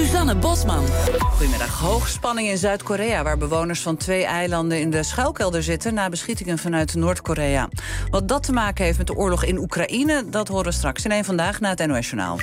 Suzanne Bosman. Goedemiddag. Hoogspanning in Zuid-Korea, waar bewoners van 2 eilanden in de schuilkelder zitten na beschietingen vanuit Noord-Korea. Wat dat te maken heeft met de oorlog in Oekraïne, dat horen we straks in één Vandaag na het NOS-journaal.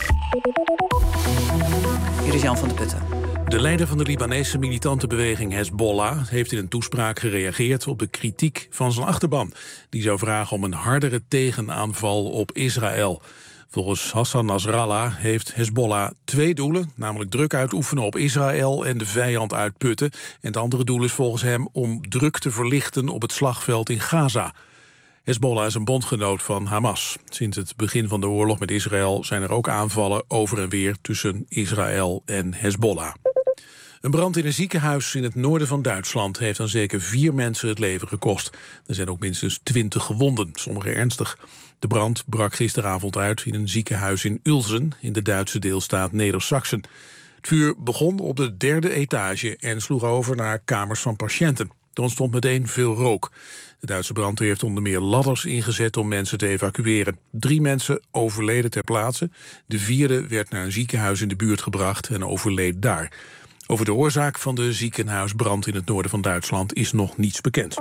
Hier is Jan van de Putten. De leider van de Libanese militante beweging Hezbollah heeft in een toespraak gereageerd op de kritiek van zijn achterban. Die zou vragen om een hardere tegenaanval op Israël. Volgens Hassan Nasrallah heeft Hezbollah 2 doelen, namelijk druk uitoefenen op Israël en de vijand uitputten. En het andere doel is volgens hem om druk te verlichten op het slagveld in Gaza. Hezbollah is een bondgenoot van Hamas. Sinds het begin van de oorlog met Israël zijn er ook aanvallen over en weer tussen Israël en Hezbollah. Een brand in een ziekenhuis in het noorden van Duitsland heeft dan zeker 4 mensen het leven gekost. Er zijn ook minstens 20 gewonden, sommigen ernstig. De brand brak gisteravond uit in een ziekenhuis in Ulsen in de Duitse deelstaat Neder-Saxen. Het vuur begon op de 3e etage en sloeg over naar kamers van patiënten. Er ontstond meteen veel rook. De Duitse brandweer heeft onder meer ladders ingezet om mensen te evacueren. 3 mensen overleden ter plaatse. De 4e werd naar een ziekenhuis in de buurt gebracht en overleed daar. Over de oorzaak van de ziekenhuisbrand in het noorden van Duitsland is nog niets bekend.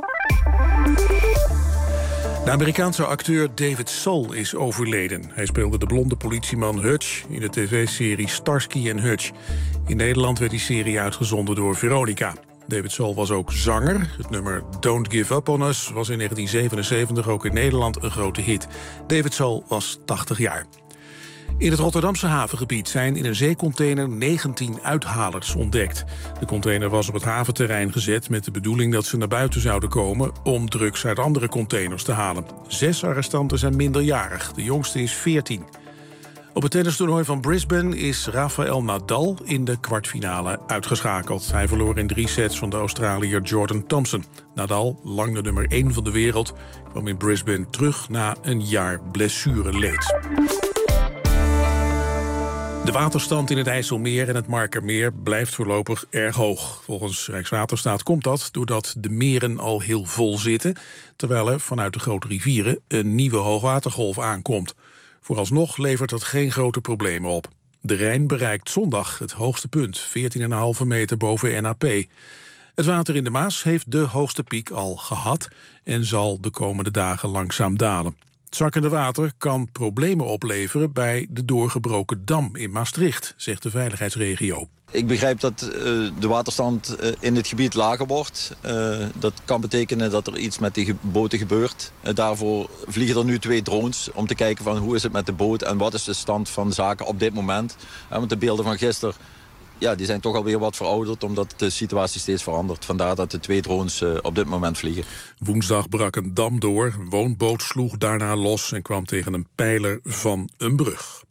De Amerikaanse acteur David Soul is overleden. Hij speelde de blonde politieman Hutch in de tv-serie Starsky & Hutch. In Nederland werd die serie uitgezonden door Veronica. David Soul was ook zanger. Het nummer Don't Give Up On Us was in 1977 ook in Nederland een grote hit. David Soul was 80 jaar. In het Rotterdamse havengebied zijn in een zeecontainer 19 uithalers ontdekt. De container was op het haventerrein gezet met de bedoeling dat ze naar buiten zouden komen om drugs uit andere containers te halen. 6 arrestanten zijn minderjarig, de jongste is 14. Op het tennistoernooi van Brisbane is Rafael Nadal in de kwartfinale uitgeschakeld. Hij verloor in 3 sets van de Australiër Jordan Thompson. Nadal, lang de nummer 1 van de wereld, kwam in Brisbane terug na een jaar blessureleed. De waterstand in het IJsselmeer en het Markermeer blijft voorlopig erg hoog. Volgens Rijkswaterstaat komt dat doordat de meren al heel vol zitten, terwijl er vanuit de grote rivieren een nieuwe hoogwatergolf aankomt. Vooralsnog levert dat geen grote problemen op. De Rijn bereikt zondag het hoogste punt, 14,5 meter boven NAP. Het water in de Maas heeft de hoogste piek al gehad en zal de komende dagen langzaam dalen. Het zakkende water kan problemen opleveren bij de doorgebroken dam in Maastricht, zegt de veiligheidsregio. Ik begrijp dat de waterstand in het gebied lager wordt. Dat kan betekenen dat er iets met die boten gebeurt. Daarvoor vliegen er nu 2 drones om te kijken van hoe is het met de boot en wat is de stand van zaken op dit moment. Want de beelden van gisteren, ja, die zijn toch alweer wat verouderd omdat de situatie steeds verandert. Vandaar dat de 2 drones op dit moment vliegen. Woensdag brak een dam door, een woonboot sloeg daarna los en kwam tegen een pijler van een brug.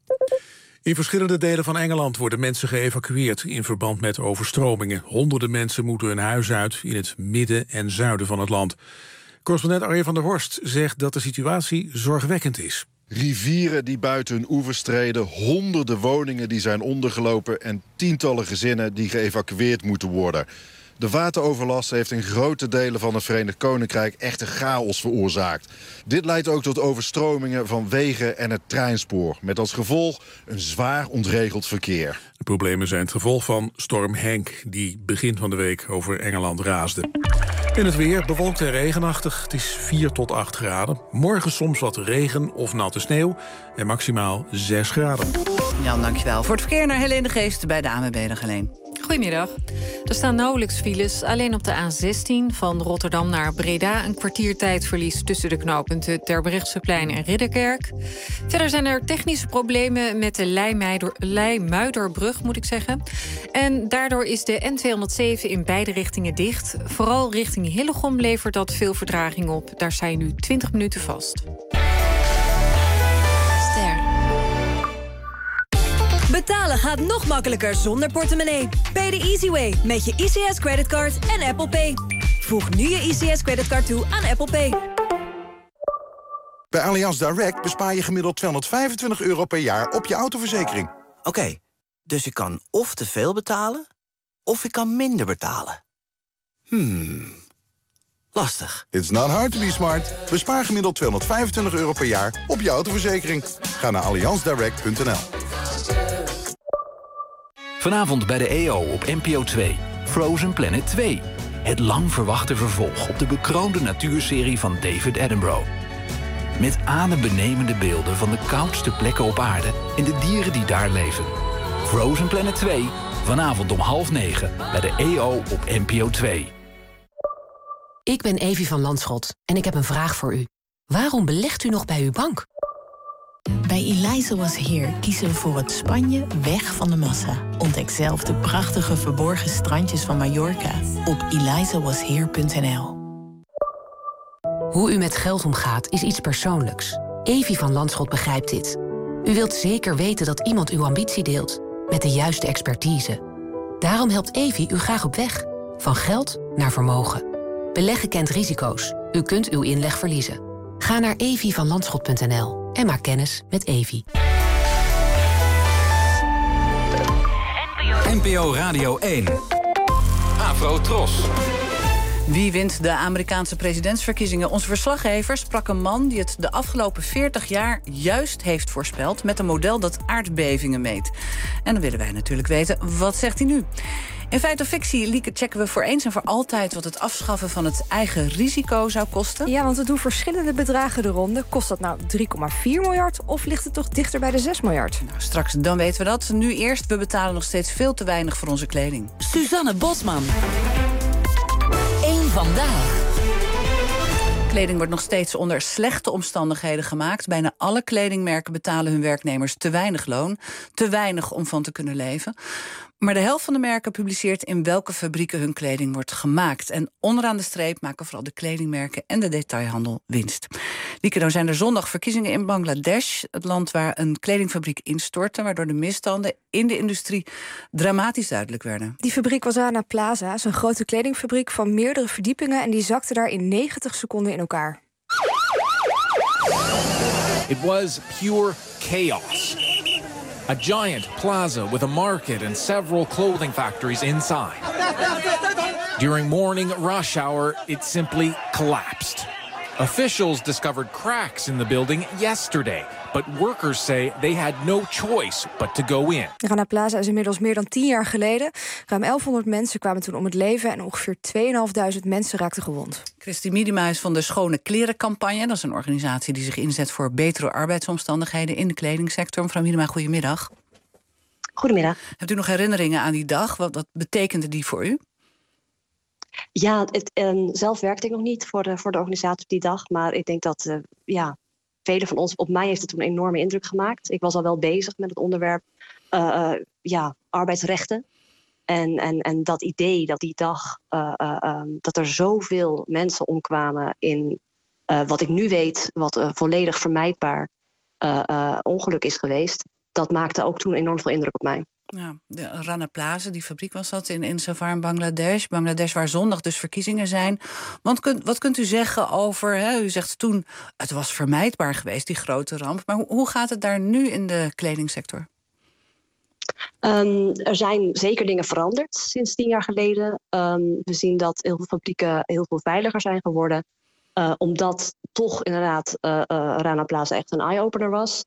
In verschillende delen van Engeland worden mensen geëvacueerd in verband met overstromingen. Honderden mensen moeten hun huis uit in het midden en zuiden van het land. Correspondent Arjen van der Horst zegt dat de situatie zorgwekkend is. Rivieren die buiten hun oevers treden, honderden woningen die zijn ondergelopen en tientallen gezinnen die geëvacueerd moeten worden. De wateroverlast heeft in grote delen van het Verenigd Koninkrijk echte chaos veroorzaakt. Dit leidt ook tot overstromingen van wegen en het treinspoor, met als gevolg een zwaar ontregeld verkeer. De problemen zijn het gevolg van storm Henk, die begin van de week over Engeland raasde. In het weer bewolkt en regenachtig. Het is 4 tot 8 graden. Morgen soms wat regen of natte sneeuw en maximaal 6 graden. Jan, dankjewel. Voor het verkeer naar Helene de Geest bij de ANWB nog alleen. Goedemiddag. Er staan nauwelijks files. Alleen op de A16 van Rotterdam naar Breda een kwartiertijdverlies tussen de knooppunten Terbrechtseplein en Ridderkerk. Verder zijn er technische problemen met de Leimuiderbrug, moet ik zeggen. En daardoor is de N207 in beide richtingen dicht. Vooral richting Hillegom levert dat veel vertraging op. Daar sta je nu 20 minuten vast. Betalen gaat nog makkelijker zonder portemonnee. Pay the easy way met je ICS creditcard en Apple Pay. Voeg nu je ICS creditcard toe aan Apple Pay. Bij Allianz Direct bespaar je gemiddeld €225 per jaar op je autoverzekering. Oké, dus ik kan of te veel betalen, of ik kan minder betalen. Lastig. It's not hard to be smart. Bespaar gemiddeld €225 per jaar op je autoverzekering. Ga naar allianzdirect.nl. Vanavond bij de EO op NPO 2. Frozen Planet 2. Het lang verwachte vervolg op de bekroonde natuurserie van David Attenborough. Met adembenemende beelden van de koudste plekken op aarde en de dieren die daar leven. Frozen Planet 2. Vanavond om 20:30 bij de EO op NPO 2. Ik ben Evie van Landschot en ik heb een vraag voor u. Waarom belegt u nog bij uw bank? Bij Eliza Was Here kiezen we voor het Spanje weg van de massa. Ontdek zelf de prachtige verborgen strandjes van Mallorca op elizawashere.nl. Hoe u met geld omgaat is iets persoonlijks. Evie van Landschot begrijpt dit. U wilt zeker weten dat iemand uw ambitie deelt, met de juiste expertise. Daarom helpt Evie u graag op weg, van geld naar vermogen. Beleggen kent risico's. U kunt uw inleg verliezen. Ga naar evievanlandschot.nl en maak kennis met Evie. NPO Radio 1. Afro Tros. Wie wint de Amerikaanse presidentsverkiezingen? Onze verslaggever sprak een man die het de afgelopen 40 jaar juist heeft voorspeld met een model dat aardbevingen meet. En dan willen wij natuurlijk weten, wat zegt hij nu? In Feit of Fictie, Lieke, checken we voor eens en voor altijd wat het afschaffen van het eigen risico zou kosten. Ja, want er doen verschillende bedragen de ronde. Kost dat nou 3,4 miljard of ligt het toch dichter bij de 6 miljard? Nou, straks dan weten we dat. Nu eerst, we betalen nog steeds veel te weinig voor onze kleding. Suzanne Bosman. Eén vandaag. Kleding wordt nog steeds onder slechte omstandigheden gemaakt. Bijna alle kledingmerken betalen hun werknemers te weinig loon. Te weinig om van te kunnen leven. Maar de helft van de merken publiceert in welke fabrieken hun kleding wordt gemaakt. En onderaan de streep maken vooral de kledingmerken en de detailhandel winst. Lieke, nou zijn er zondag verkiezingen in Bangladesh. Het land waar een kledingfabriek instortte, waardoor de misstanden in de industrie dramatisch duidelijk werden. Die fabriek was Rana Plaza, is een grote kledingfabriek van meerdere verdiepingen en die zakte daar in 90 seconden in elkaar. It was pure chaos. A giant plaza with a market and several clothing factories inside. During morning rush hour, it simply collapsed. Officials discovered cracks in the building yesterday, but workers say they had no choice but to go in. Rana Plaza is inmiddels meer dan 10 jaar geleden. Ruim 1100 mensen kwamen toen om het leven en ongeveer 2500 mensen raakten gewond. Christy Miedema is van de Schone Klerencampagne. Dat is een organisatie die zich inzet voor betere arbeidsomstandigheden in de kledingssector. Mevrouw Miedema, goedemiddag. Goedemiddag. Hebt u nog herinneringen aan die dag? Wat betekende die voor u? Ja, zelf werkte ik nog niet voor de organisatie op die dag. Maar ik denk dat velen van ons, op mij heeft het toen een enorme indruk gemaakt. Ik was al wel bezig met het onderwerp arbeidsrechten. En dat idee dat die dag, dat er zoveel mensen omkwamen in wat ik nu weet, wat volledig vermijdbaar ongeluk is geweest. Dat maakte ook toen enorm veel indruk op mij. Ja, de Rana Plaza, die fabriek was dat in Savar in Bangladesh. Bangladesh waar zondag dus verkiezingen zijn. Want wat kunt u zeggen over, u zegt toen, het was vermijdbaar geweest, die grote ramp. Maar hoe gaat het daar nu in de kledingsector? Er zijn zeker dingen veranderd sinds 10 jaar geleden. We zien dat heel veel fabrieken heel veel veiliger zijn geworden. Omdat toch inderdaad Rana Plaza echt een eye-opener was.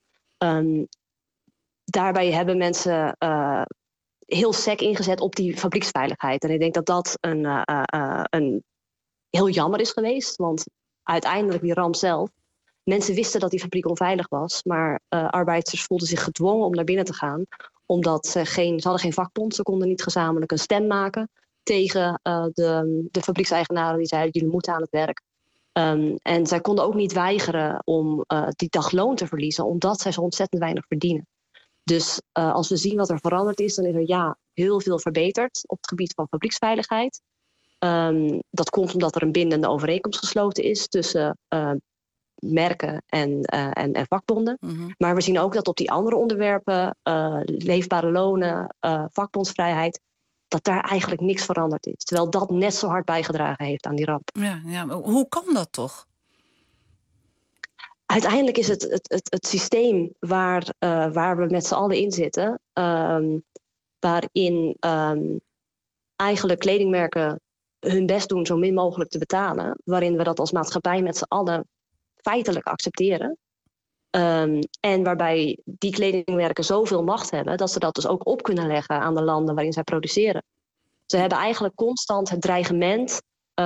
Daarbij hebben mensen heel sec ingezet op die fabrieksveiligheid. En ik denk dat dat een heel jammer is geweest. Want uiteindelijk die ramp zelf. Mensen wisten dat die fabriek onveilig was. Maar arbeiders voelden zich gedwongen om naar binnen te gaan. Omdat ze hadden geen vakbond. Ze konden niet gezamenlijk een stem maken tegen de fabriekseigenaren. Die zeiden, jullie moeten aan het werk. En zij konden ook niet weigeren om die dag loon te verliezen. Omdat zij zo ontzettend weinig verdienen. Dus als we zien wat er veranderd is, dan is er heel veel verbeterd op het gebied van fabrieksveiligheid. Dat komt omdat er een bindende overeenkomst gesloten is tussen merken en vakbonden. Mm-hmm. Maar we zien ook dat op die andere onderwerpen, leefbare lonen, vakbondsvrijheid, dat daar eigenlijk niks veranderd is. Terwijl dat net zo hard bijgedragen heeft aan die ramp. Ja, maar hoe kan dat toch? Uiteindelijk is het systeem waar we met z'n allen in zitten, waarin eigenlijk kledingmerken hun best doen zo min mogelijk te betalen, waarin we dat als maatschappij met z'n allen feitelijk accepteren. En waarbij die kledingmerken zoveel macht hebben dat ze dat dus ook op kunnen leggen aan de landen waarin zij produceren. Ze hebben eigenlijk constant het dreigement,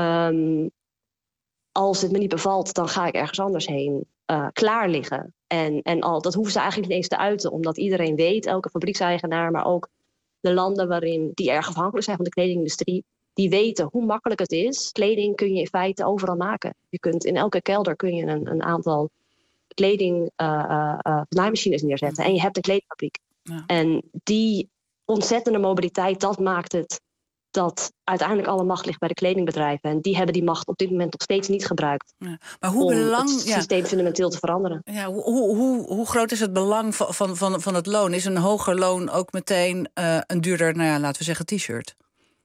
als het me niet bevalt, dan ga ik ergens anders heen, klaar liggen. En dat hoeven ze eigenlijk niet eens te uiten, omdat iedereen weet, elke fabriekseigenaar, maar ook de landen die erg afhankelijk zijn van de kledingindustrie, die weten hoe makkelijk het is. Kleding kun je in feite overal maken. Je kunt in elke kelder kun je een aantal naaimachines neerzetten. En je hebt een kledingfabriek. Ja. En die ontzettende mobiliteit, dat maakt het dat uiteindelijk alle macht ligt bij de kledingbedrijven. En die hebben die macht op dit moment nog steeds niet gebruikt. Ja. Maar hoe om het systeem fundamenteel te veranderen. Ja, hoe groot is het belang van het loon? Is een hoger loon ook meteen een duurder, laten we zeggen, t-shirt?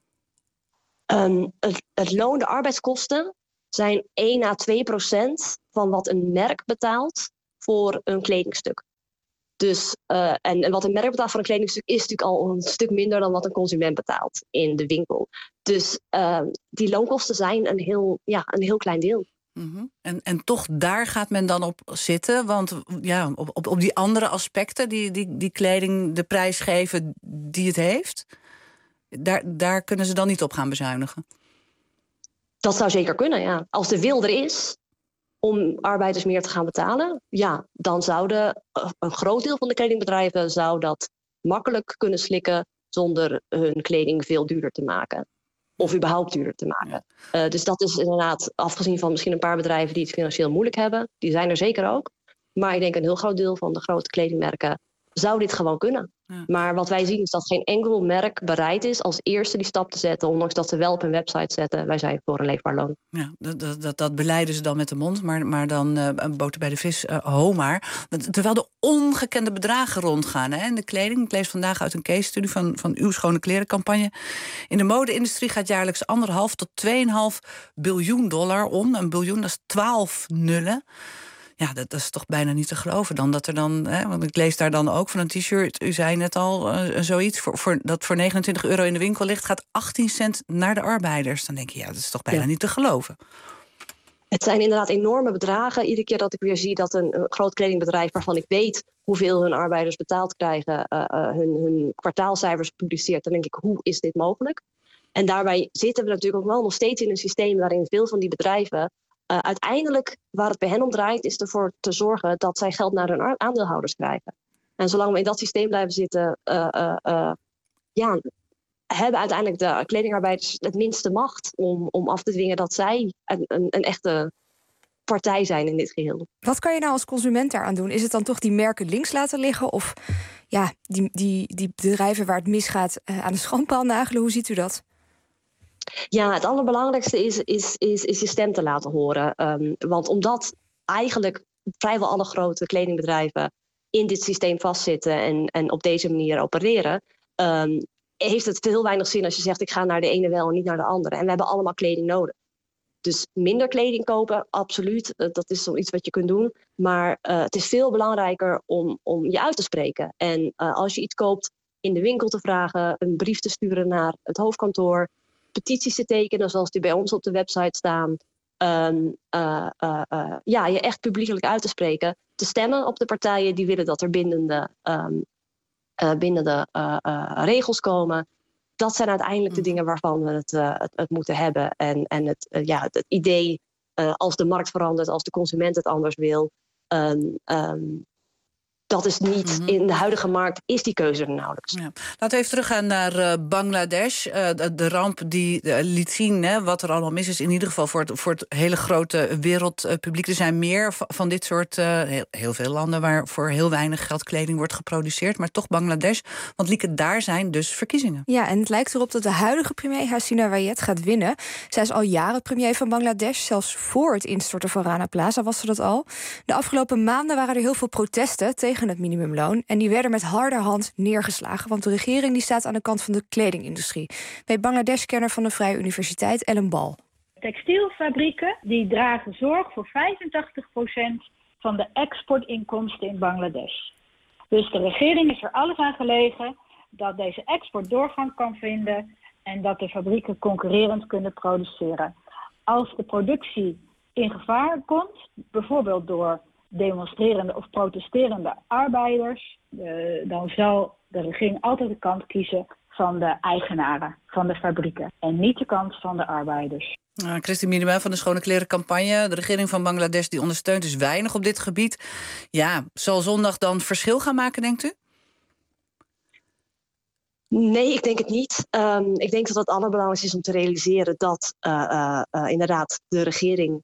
Het loon, de arbeidskosten, zijn 1 à 2% van wat een merk betaalt voor een kledingstuk. Dus, en wat een merk betaalt voor een kledingstuk is natuurlijk al een stuk minder dan wat een consument betaalt in de winkel. Dus die loonkosten zijn een heel klein deel. Mm-hmm. En toch daar gaat men dan op zitten, want op die andere aspecten die kleding de prijs geven die het heeft, daar kunnen ze dan niet op gaan bezuinigen. Dat zou zeker kunnen, ja. Als de wil er is om arbeiders meer te gaan betalen, dan zouden een groot deel van de kledingbedrijven zou dat makkelijk kunnen slikken zonder hun kleding veel duurder te maken. Of überhaupt duurder te maken. Ja. Dus dat is inderdaad, afgezien van misschien een paar bedrijven die het financieel moeilijk hebben, die zijn er zeker ook. Maar ik denk een heel groot deel van de grote kledingmerken zou dit gewoon kunnen. Ja. Maar wat wij zien is dat geen enkel merk bereid is als eerste die stap te zetten, ondanks dat ze wel op hun website zetten, wij zijn voor een leefbaar loon. Ja, dat beleiden ze dan met de mond, maar dan boter bij de vis, ho maar. Terwijl de ongekende bedragen rondgaan in de kleding. Ik lees vandaag uit een case-studie van uw Schone Klerencampagne. In de mode-industrie gaat jaarlijks 1,5 tot 2,5 biljoen $ om. Een biljoen, dat is 12 nullen. Ja, dat is toch bijna niet te geloven dan. Dat er dan, want ik lees daar dan ook van een t-shirt, u zei net al, zoiets, dat voor €29 in de winkel ligt, gaat 18 cent naar de arbeiders. Dan denk je, dat is toch bijna niet te geloven. Het zijn inderdaad enorme bedragen. Iedere keer dat ik weer zie dat een groot kledingbedrijf, waarvan ik weet hoeveel hun arbeiders betaald krijgen, hun kwartaalcijfers publiceert, dan denk ik, hoe is dit mogelijk? En daarbij zitten we natuurlijk ook wel nog steeds in een systeem waarin veel van die bedrijven uiteindelijk, waar het bij hen om draait, is ervoor te zorgen dat zij geld naar hun aandeelhouders krijgen. En zolang we in dat systeem blijven zitten, hebben uiteindelijk de kledingarbeiders het minste macht om af te dwingen dat zij een echte partij zijn in dit geheel. Wat kan je nou als consument daaraan doen? Is het dan toch die merken links laten liggen? Of die bedrijven waar het misgaat aan de schandpaal nagelen? Hoe ziet u dat? Ja, het allerbelangrijkste is je stem te laten horen. Want omdat eigenlijk vrijwel alle grote kledingbedrijven in dit systeem vastzitten en op deze manier opereren, heeft het heel weinig zin als je zegt, ik ga naar de ene wel en niet naar de andere. En we hebben allemaal kleding nodig. Dus minder kleding kopen, absoluut. Dat is zoiets wat je kunt doen. Maar het is veel belangrijker om je uit te spreken. En als je iets koopt, in de winkel te vragen, een brief te sturen naar het hoofdkantoor, petities te tekenen, zoals die bij ons op de website staan. Je echt publiekelijk uit te spreken. Te stemmen op de partijen die willen dat er bindende regels komen. Dat zijn uiteindelijk de dingen waarvan we het moeten hebben. En het idee, als de markt verandert, als de consument het anders wil, dat is niet, in de huidige markt is die keuze er nauwelijks. Ja. Laten we even teruggaan naar Bangladesh. De ramp die liet zien wat er allemaal mis is. In ieder geval voor het hele grote wereldpubliek. Er zijn meer van dit soort, heel veel landen waar voor heel weinig geld kleding wordt geproduceerd. Maar toch Bangladesh, want Lieke, daar zijn dus verkiezingen. Ja, en het lijkt erop dat de huidige premier Hasina Wayed gaat winnen. Zij is al jaren premier van Bangladesh. Zelfs voor het instorten van Rana Plaza was ze dat al. De afgelopen maanden waren er heel veel protesten tegen het minimumloon. En die werden met harde hand neergeslagen. Want de regering die staat aan de kant van de kledingindustrie. Weet Bangladesh-kenner van de Vrije Universiteit, Ellen Bal. Textielfabrieken die dragen zorg voor 85% van de exportinkomsten in Bangladesh. Dus de regering is er alles aan gelegen dat deze export doorgang kan vinden en dat de fabrieken concurrerend kunnen produceren. Als de productie in gevaar komt, bijvoorbeeld door demonstrerende of protesterende arbeiders, dan zal de regering altijd de kant kiezen van de eigenaren van de fabrieken en niet de kant van de arbeiders. Christine Miedema van de Schone Kleren campagne. De regering van Bangladesh die ondersteunt dus weinig op dit gebied. Ja, zal zondag dan verschil gaan maken, denkt u? Nee, ik denk het niet. Ik denk dat het allerbelangrijkste is om te realiseren dat inderdaad de regering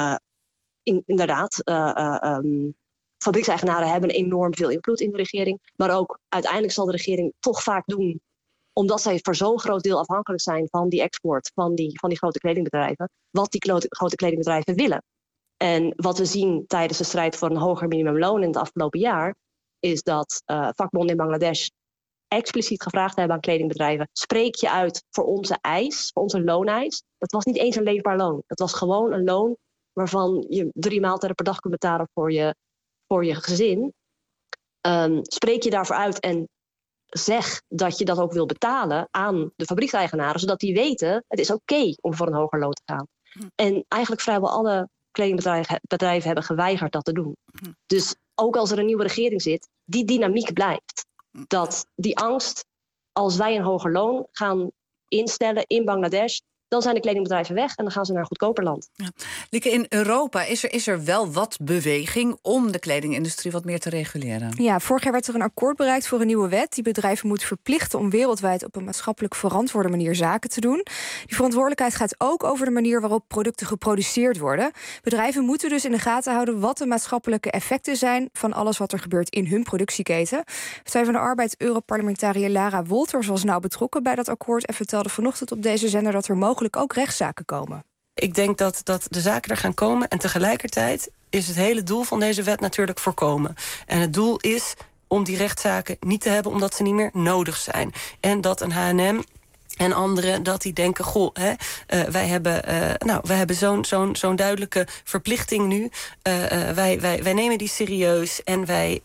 fabriekseigenaren hebben enorm veel invloed in de regering. Maar ook uiteindelijk zal de regering toch vaak doen, omdat zij voor zo'n groot deel afhankelijk zijn van die export, van die grote kledingbedrijven, wat die grote kledingbedrijven willen. En wat we zien tijdens de strijd voor een hoger minimumloon in het afgelopen jaar, is dat vakbonden in Bangladesh expliciet gevraagd hebben aan kledingbedrijven: spreek je uit voor onze eis, voor onze looneis. Dat was niet eens een leefbaar loon. Dat was gewoon een loon waarvan je 3 maaltijden per dag kunt betalen voor je gezin. Spreek je daarvoor uit en zeg dat je dat ook wil betalen aan de fabriekseigenaren, zodat die weten, het is oké om voor een hoger loon te gaan. En eigenlijk vrijwel alle kledingbedrijven hebben geweigerd dat te doen. Dus ook als er een nieuwe regering zit, die dynamiek blijft. Dat die angst, als wij een hoger loon gaan instellen in Bangladesh, dan zijn de kledingbedrijven weg en dan gaan ze naar een goedkoper land. Ja. Lieke, in Europa is er wel wat beweging om de kledingindustrie wat meer te reguleren. Ja, vorig jaar werd er een akkoord bereikt voor een nieuwe wet die bedrijven moet verplichten om wereldwijd op een maatschappelijk verantwoorde manier zaken te doen. Die verantwoordelijkheid gaat ook over de manier waarop producten geproduceerd worden. Bedrijven moeten dus in de gaten houden wat de maatschappelijke effecten zijn van alles wat er gebeurt in hun productieketen. Partij van de Arbeid Europarlementariër Lara Wolters was nauw betrokken bij dat akkoord en vertelde vanochtend op deze zender dat er mogelijk ook rechtszaken komen. Ik denk dat de zaken er gaan komen en tegelijkertijd is het hele doel van deze wet natuurlijk voorkomen. En het doel is om die rechtszaken niet te hebben omdat ze niet meer nodig zijn. En dat een H&M en anderen, dat die denken, goh, wij hebben zo'n duidelijke verplichting nu. Wij nemen die serieus en wij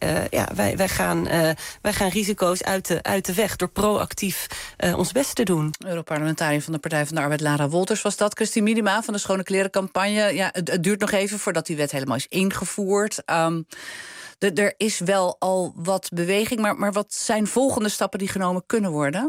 gaan risico's uit de weg door proactief ons best te doen. Europarlementariër van de Partij van de Arbeid Lara Wolters was dat. Christine Miedema van de Schone Kleren campagne. Ja, het duurt nog even voordat die wet helemaal is ingevoerd. Er is wel al wat beweging, maar wat zijn volgende stappen die genomen kunnen worden?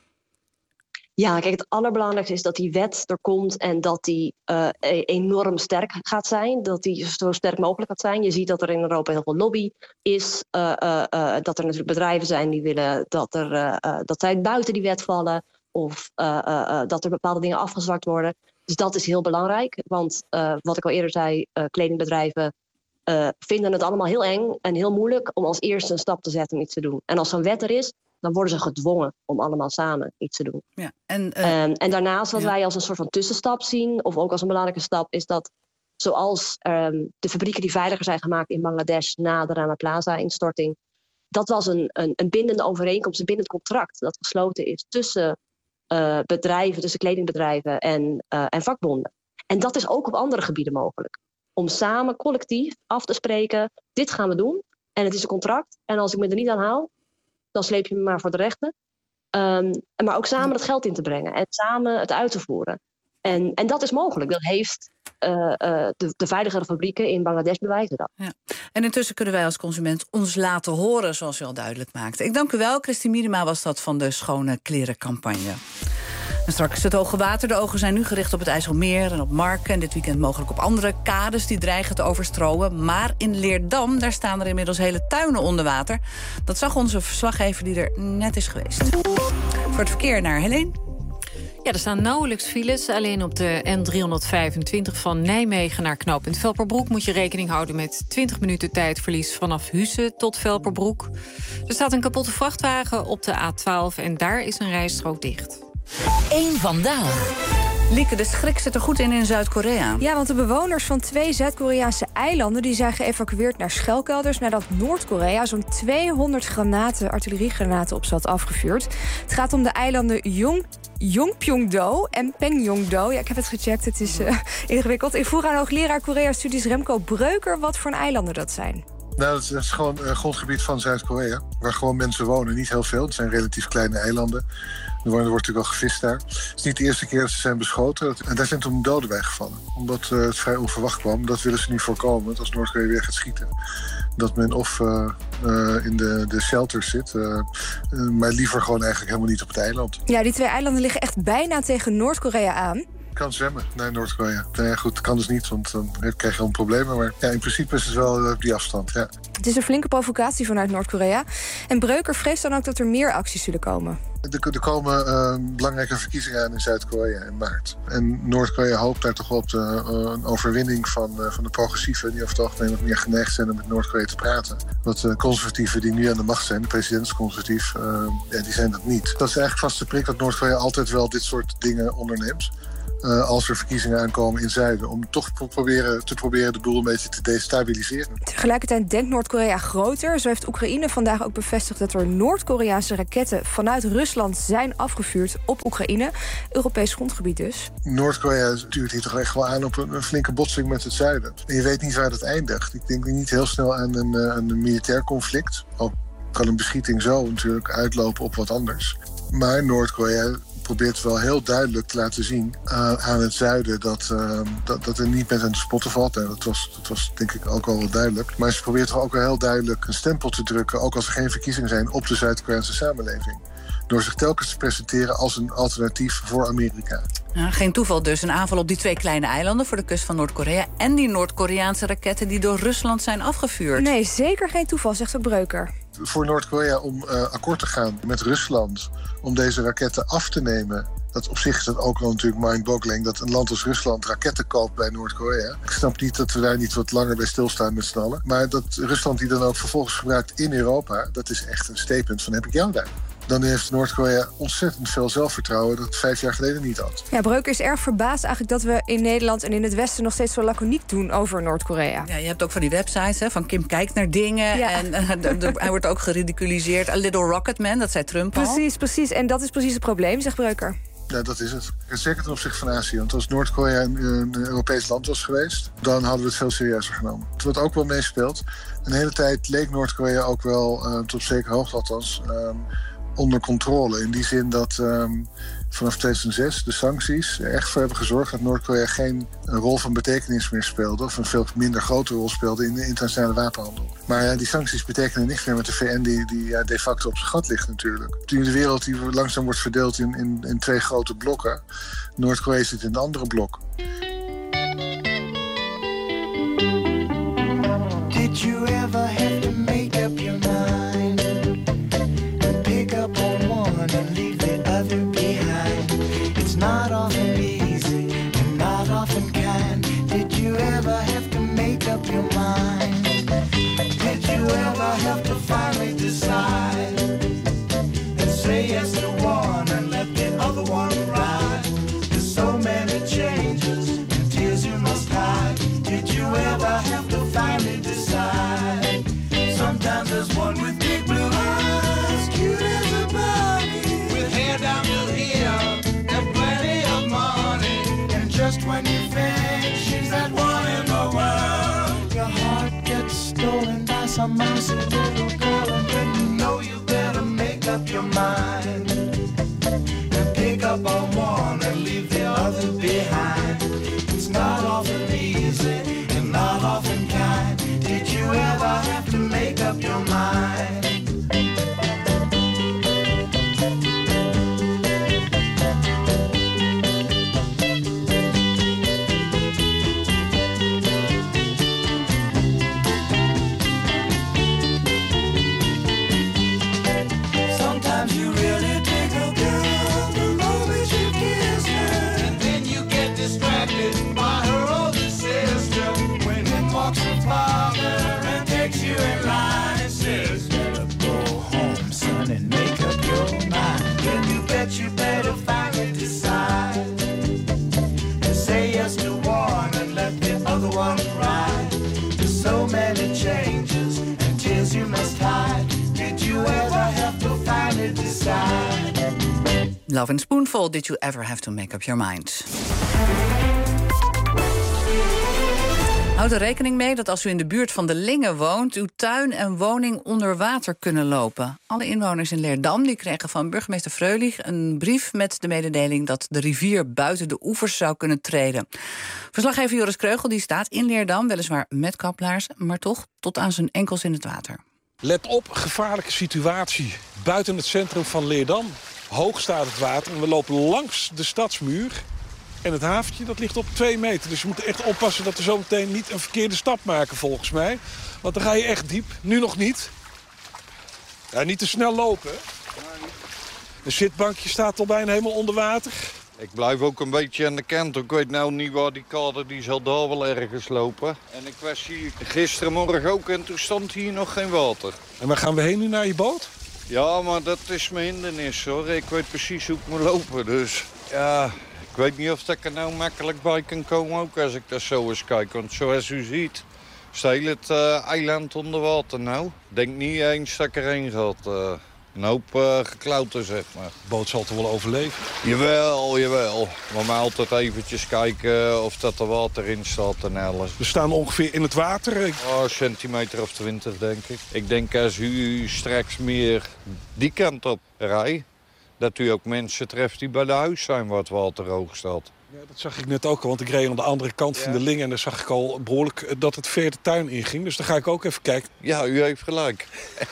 Ja, kijk, het allerbelangrijkste is dat die wet er komt en dat die enorm sterk gaat zijn. Dat die zo sterk mogelijk gaat zijn. Je ziet dat er in Europa heel veel lobby is. Dat er natuurlijk bedrijven zijn die willen dat zij buiten die wet vallen. Of dat er bepaalde dingen afgezwakt worden. Dus dat is heel belangrijk. Want wat ik al eerder zei, kledingbedrijven vinden het allemaal heel eng en heel moeilijk om als eerste een stap te zetten om iets te doen. En als zo'n wet er is, dan worden ze gedwongen om allemaal samen iets te doen. Ja, en daarnaast wat wij als een soort van tussenstap zien, of ook als een belangrijke stap, is dat zoals de fabrieken die veiliger zijn gemaakt in Bangladesh na de Rana Plaza-instorting, dat was een bindende overeenkomst, een bindend contract dat gesloten is tussen bedrijven, tussen kledingbedrijven en vakbonden. En dat is ook op andere gebieden mogelijk. Om samen collectief af te spreken, dit gaan we doen. En het is een contract. En als ik me er niet aan hou, dan sleep je me maar voor de rechter. Maar ook samen het geld in te brengen. En samen het uit te voeren. En dat is mogelijk. Dat heeft de veiligere fabrieken in Bangladesh bewijzen dat. Ja. En intussen kunnen wij als consument ons laten horen, zoals u al duidelijk maakte. Ik dank u wel. Christine Miedema was dat van de Schone Kleren campagne. En straks het hoge water. De ogen zijn nu gericht op het IJsselmeer en op Marken. En dit weekend mogelijk op andere kades die dreigen te overstromen. Maar in Leerdam, daar staan er inmiddels hele tuinen onder water. Dat zag onze verslaggever die er net is geweest. Voor het verkeer naar Helene. Ja, er staan nauwelijks files. Alleen op de N325 van Nijmegen naar knooppunt Velperbroek moet je rekening houden met 20 minuten tijdverlies vanaf Huissen tot Velperbroek. Er staat een kapotte vrachtwagen op de A12 en daar is een rijstrook dicht. Eén vandaag. Lieke, de schrik zit er goed in Zuid-Korea. Ja, want de bewoners van 2 Zuid-Koreaanse eilanden die zijn geëvacueerd naar schuilkelders nadat Noord-Korea zo'n 200 artilleriegranaten op ze had afgevuurd. Het gaat om de eilanden Yongpyongdo en Pengyongdo. Ja, ik heb het gecheckt, het is ingewikkeld. Ik vroeg aan hoogleraar Korea-studies Remco Breuker wat voor eilanden dat zijn. Nou, dat is gewoon grondgebied van Zuid-Korea. Waar gewoon mensen wonen. Niet heel veel. Het zijn relatief kleine eilanden. Er wordt natuurlijk al gevist daar. Het is niet de eerste keer dat ze zijn beschoten. En daar zijn toen doden bij gevallen. Omdat het vrij onverwacht kwam. Dat willen ze niet voorkomen. Dat als Noord-Korea weer gaat schieten. Dat men of in de shelters zit. Maar liever gewoon eigenlijk helemaal niet op het eiland. Ja, die 2 eilanden liggen echt bijna tegen Noord-Korea aan. Kan zwemmen naar Noord-Korea. Nou ja, goed, dat kan dus niet, want dan krijg je al problemen. Maar ja, in principe is het wel op die afstand, ja. Het is een flinke provocatie vanuit Noord-Korea. En Breuker vreest dan ook dat er meer acties zullen komen. Er komen belangrijke verkiezingen aan in Zuid-Korea in maart. En Noord-Korea hoopt daar toch wel op een overwinning van de progressieven... die over het algemeen wat meer geneigd zijn om met Noord-Korea te praten. Want de conservatieven die nu aan de macht zijn, de presidentsconservatief... die zijn dat niet. Dat is eigenlijk vast de prik dat Noord-Korea altijd wel dit soort dingen onderneemt. Als er verkiezingen aankomen in het zuiden... om toch te proberen de boel een beetje te destabiliseren. Tegelijkertijd denkt Noord-Korea groter. Zo heeft Oekraïne vandaag ook bevestigd... dat er Noord-Koreaanse raketten vanuit Rusland zijn afgevuurd op Oekraïne. Europees grondgebied dus. Noord-Korea stuurt hier toch echt wel aan op een flinke botsing met het zuiden. En je weet niet waar dat eindigt. Ik denk niet heel snel aan een militair conflict. Al kan een beschieting zo natuurlijk uitlopen op wat anders. Maar Noord-Korea probeert wel heel duidelijk te laten zien aan het zuiden dat er niet met hen te spotten valt. En dat was denk ik ook al wel duidelijk. Maar ze probeert toch ook wel heel duidelijk een stempel te drukken, ook als er geen verkiezingen zijn, op de Zuid-Koreaanse samenleving. Door zich telkens te presenteren als een alternatief voor Amerika. Ja, geen toeval dus. Een aanval op die 2 kleine eilanden voor de kust van Noord-Korea... en die Noord-Koreaanse raketten die door Rusland zijn afgevuurd. Nee, zeker geen toeval, zegt ook Breuker. Voor Noord-Korea om akkoord te gaan met Rusland... om deze raketten af te nemen... dat op zich is dat ook wel natuurlijk mind-boggling... dat een land als Rusland raketten koopt bij Noord-Korea. Ik snap niet dat we daar niet wat langer bij stilstaan met z'n allen. Maar dat Rusland die dan ook vervolgens gebruikt in Europa... dat is echt een statement van heb ik jou daar. Dan heeft Noord-Korea ontzettend veel zelfvertrouwen... dat het 5 jaar geleden niet had. Ja, Breuker is erg verbaasd eigenlijk dat we in Nederland... en in het Westen nog steeds zo laconiek doen over Noord-Korea. Ja, je hebt ook van die websites, hè, van Kim kijkt naar dingen... Ja. En hij wordt ook geridiculiseerd. A little rocket man, dat zei Trump al. Precies. En dat is precies het probleem, zegt Breuker. Ja, dat is het. Zeker ten opzichte van Azië. Want als Noord-Korea een Europees land was geweest... dan hadden we het veel serieuzer genomen. Het wordt ook wel meespeelt. Een hele tijd leek Noord-Korea ook wel, tot zekere hoogte althans... onder controle. In die zin dat vanaf 2006 de sancties er echt voor hebben gezorgd... dat Noord-Korea geen rol van betekenis meer speelde... of een veel minder grote rol speelde in de internationale wapenhandel. Maar die sancties betekenen niks meer met de VN... die de facto op zijn gat ligt natuurlijk. De wereld die langzaam wordt verdeeld in 2 grote blokken. Noord-Korea zit in een andere blok. Did you ever have to make up your mind? Pick up on one and leave the other behind. It's not often easy and not often kind. Did you ever have to make up your mind? Did you ever have to finally decide and say yes to one and let the other one ride? There's so many changes and tears you must hide. Did you ever have to finally decide? Sometimes there's one with big blue eyes, cute as a bunny, with hair down to here and plenty of money. And just when you think she's that one in the world, your heart gets stolen by some mousy little girl. And then you know you better make up your mind and pick up on one and leave the other behind. It's not often easy and not often kind. Did you ever have to make up your mind? Sometimes you really dig a girl the moment you kiss her, and then you get distracted by her older sister. When in walks her father and takes you in line and says, better go home, son, and make up your mind. Then you bet you better finally decide and say yes to one and let the other one ride. There's so many changes and tears you must hide. Did you ever have to finally decide? Love and Spoonful, did you ever have to make up your mind? Houd er rekening mee dat als u in de buurt van de Lingen woont, uw tuin en woning onder water kunnen lopen. Alle inwoners in Leerdam die kregen van burgemeester Freulich een brief met de mededeling dat de rivier buiten de oevers zou kunnen treden. Verslaggever Joris Kreugel die staat in Leerdam, weliswaar met kaplaars, maar toch tot aan zijn enkels in het water. Let op, gevaarlijke situatie. Buiten het centrum van Leerdam. Hoog staat het water en we lopen langs de stadsmuur. En het haventje dat ligt op 2 meter. Dus we moeten echt oppassen dat we zo meteen niet een verkeerde stap maken, volgens mij. Want dan ga je echt diep. Nu nog niet. Ja, niet te snel lopen, hè? Een zitbankje staat al bijna helemaal onder water. Ik blijf ook een beetje aan de kant. Ik weet nou niet waar die kader, die zal daar wel ergens lopen. En ik was hier gisterenmorgen ook en toen stond hier nog geen water. En waar gaan we heen nu, naar je boot? Ja, maar dat is mijn hindernis, hoor. Ik weet precies hoe ik moet lopen, dus ja... Ik weet niet of ik er nou makkelijk bij kan komen, ook als ik daar zo eens kijk. Want zoals u ziet, staat heel het eiland onder water nou. Ik denk niet eens dat ik erheen gaat. Een hoop geklauterd, zeg maar. De boot zal toch wel overleven? Jawel, jawel. Maar maar altijd eventjes kijken of dat er water in staat en alles. We staan ongeveer in het water. Een centimeter of 20, denk ik. Ik denk als u straks meer die kant op rijdt, dat u ook mensen treft die bij de huis zijn waar het water hoog staat. Ja, dat zag ik net ook al, want ik reed aan de andere kant van de Lingen en daar zag ik al behoorlijk dat het ver de tuin inging. Dus daar ga ik ook even kijken. Ja, u heeft gelijk.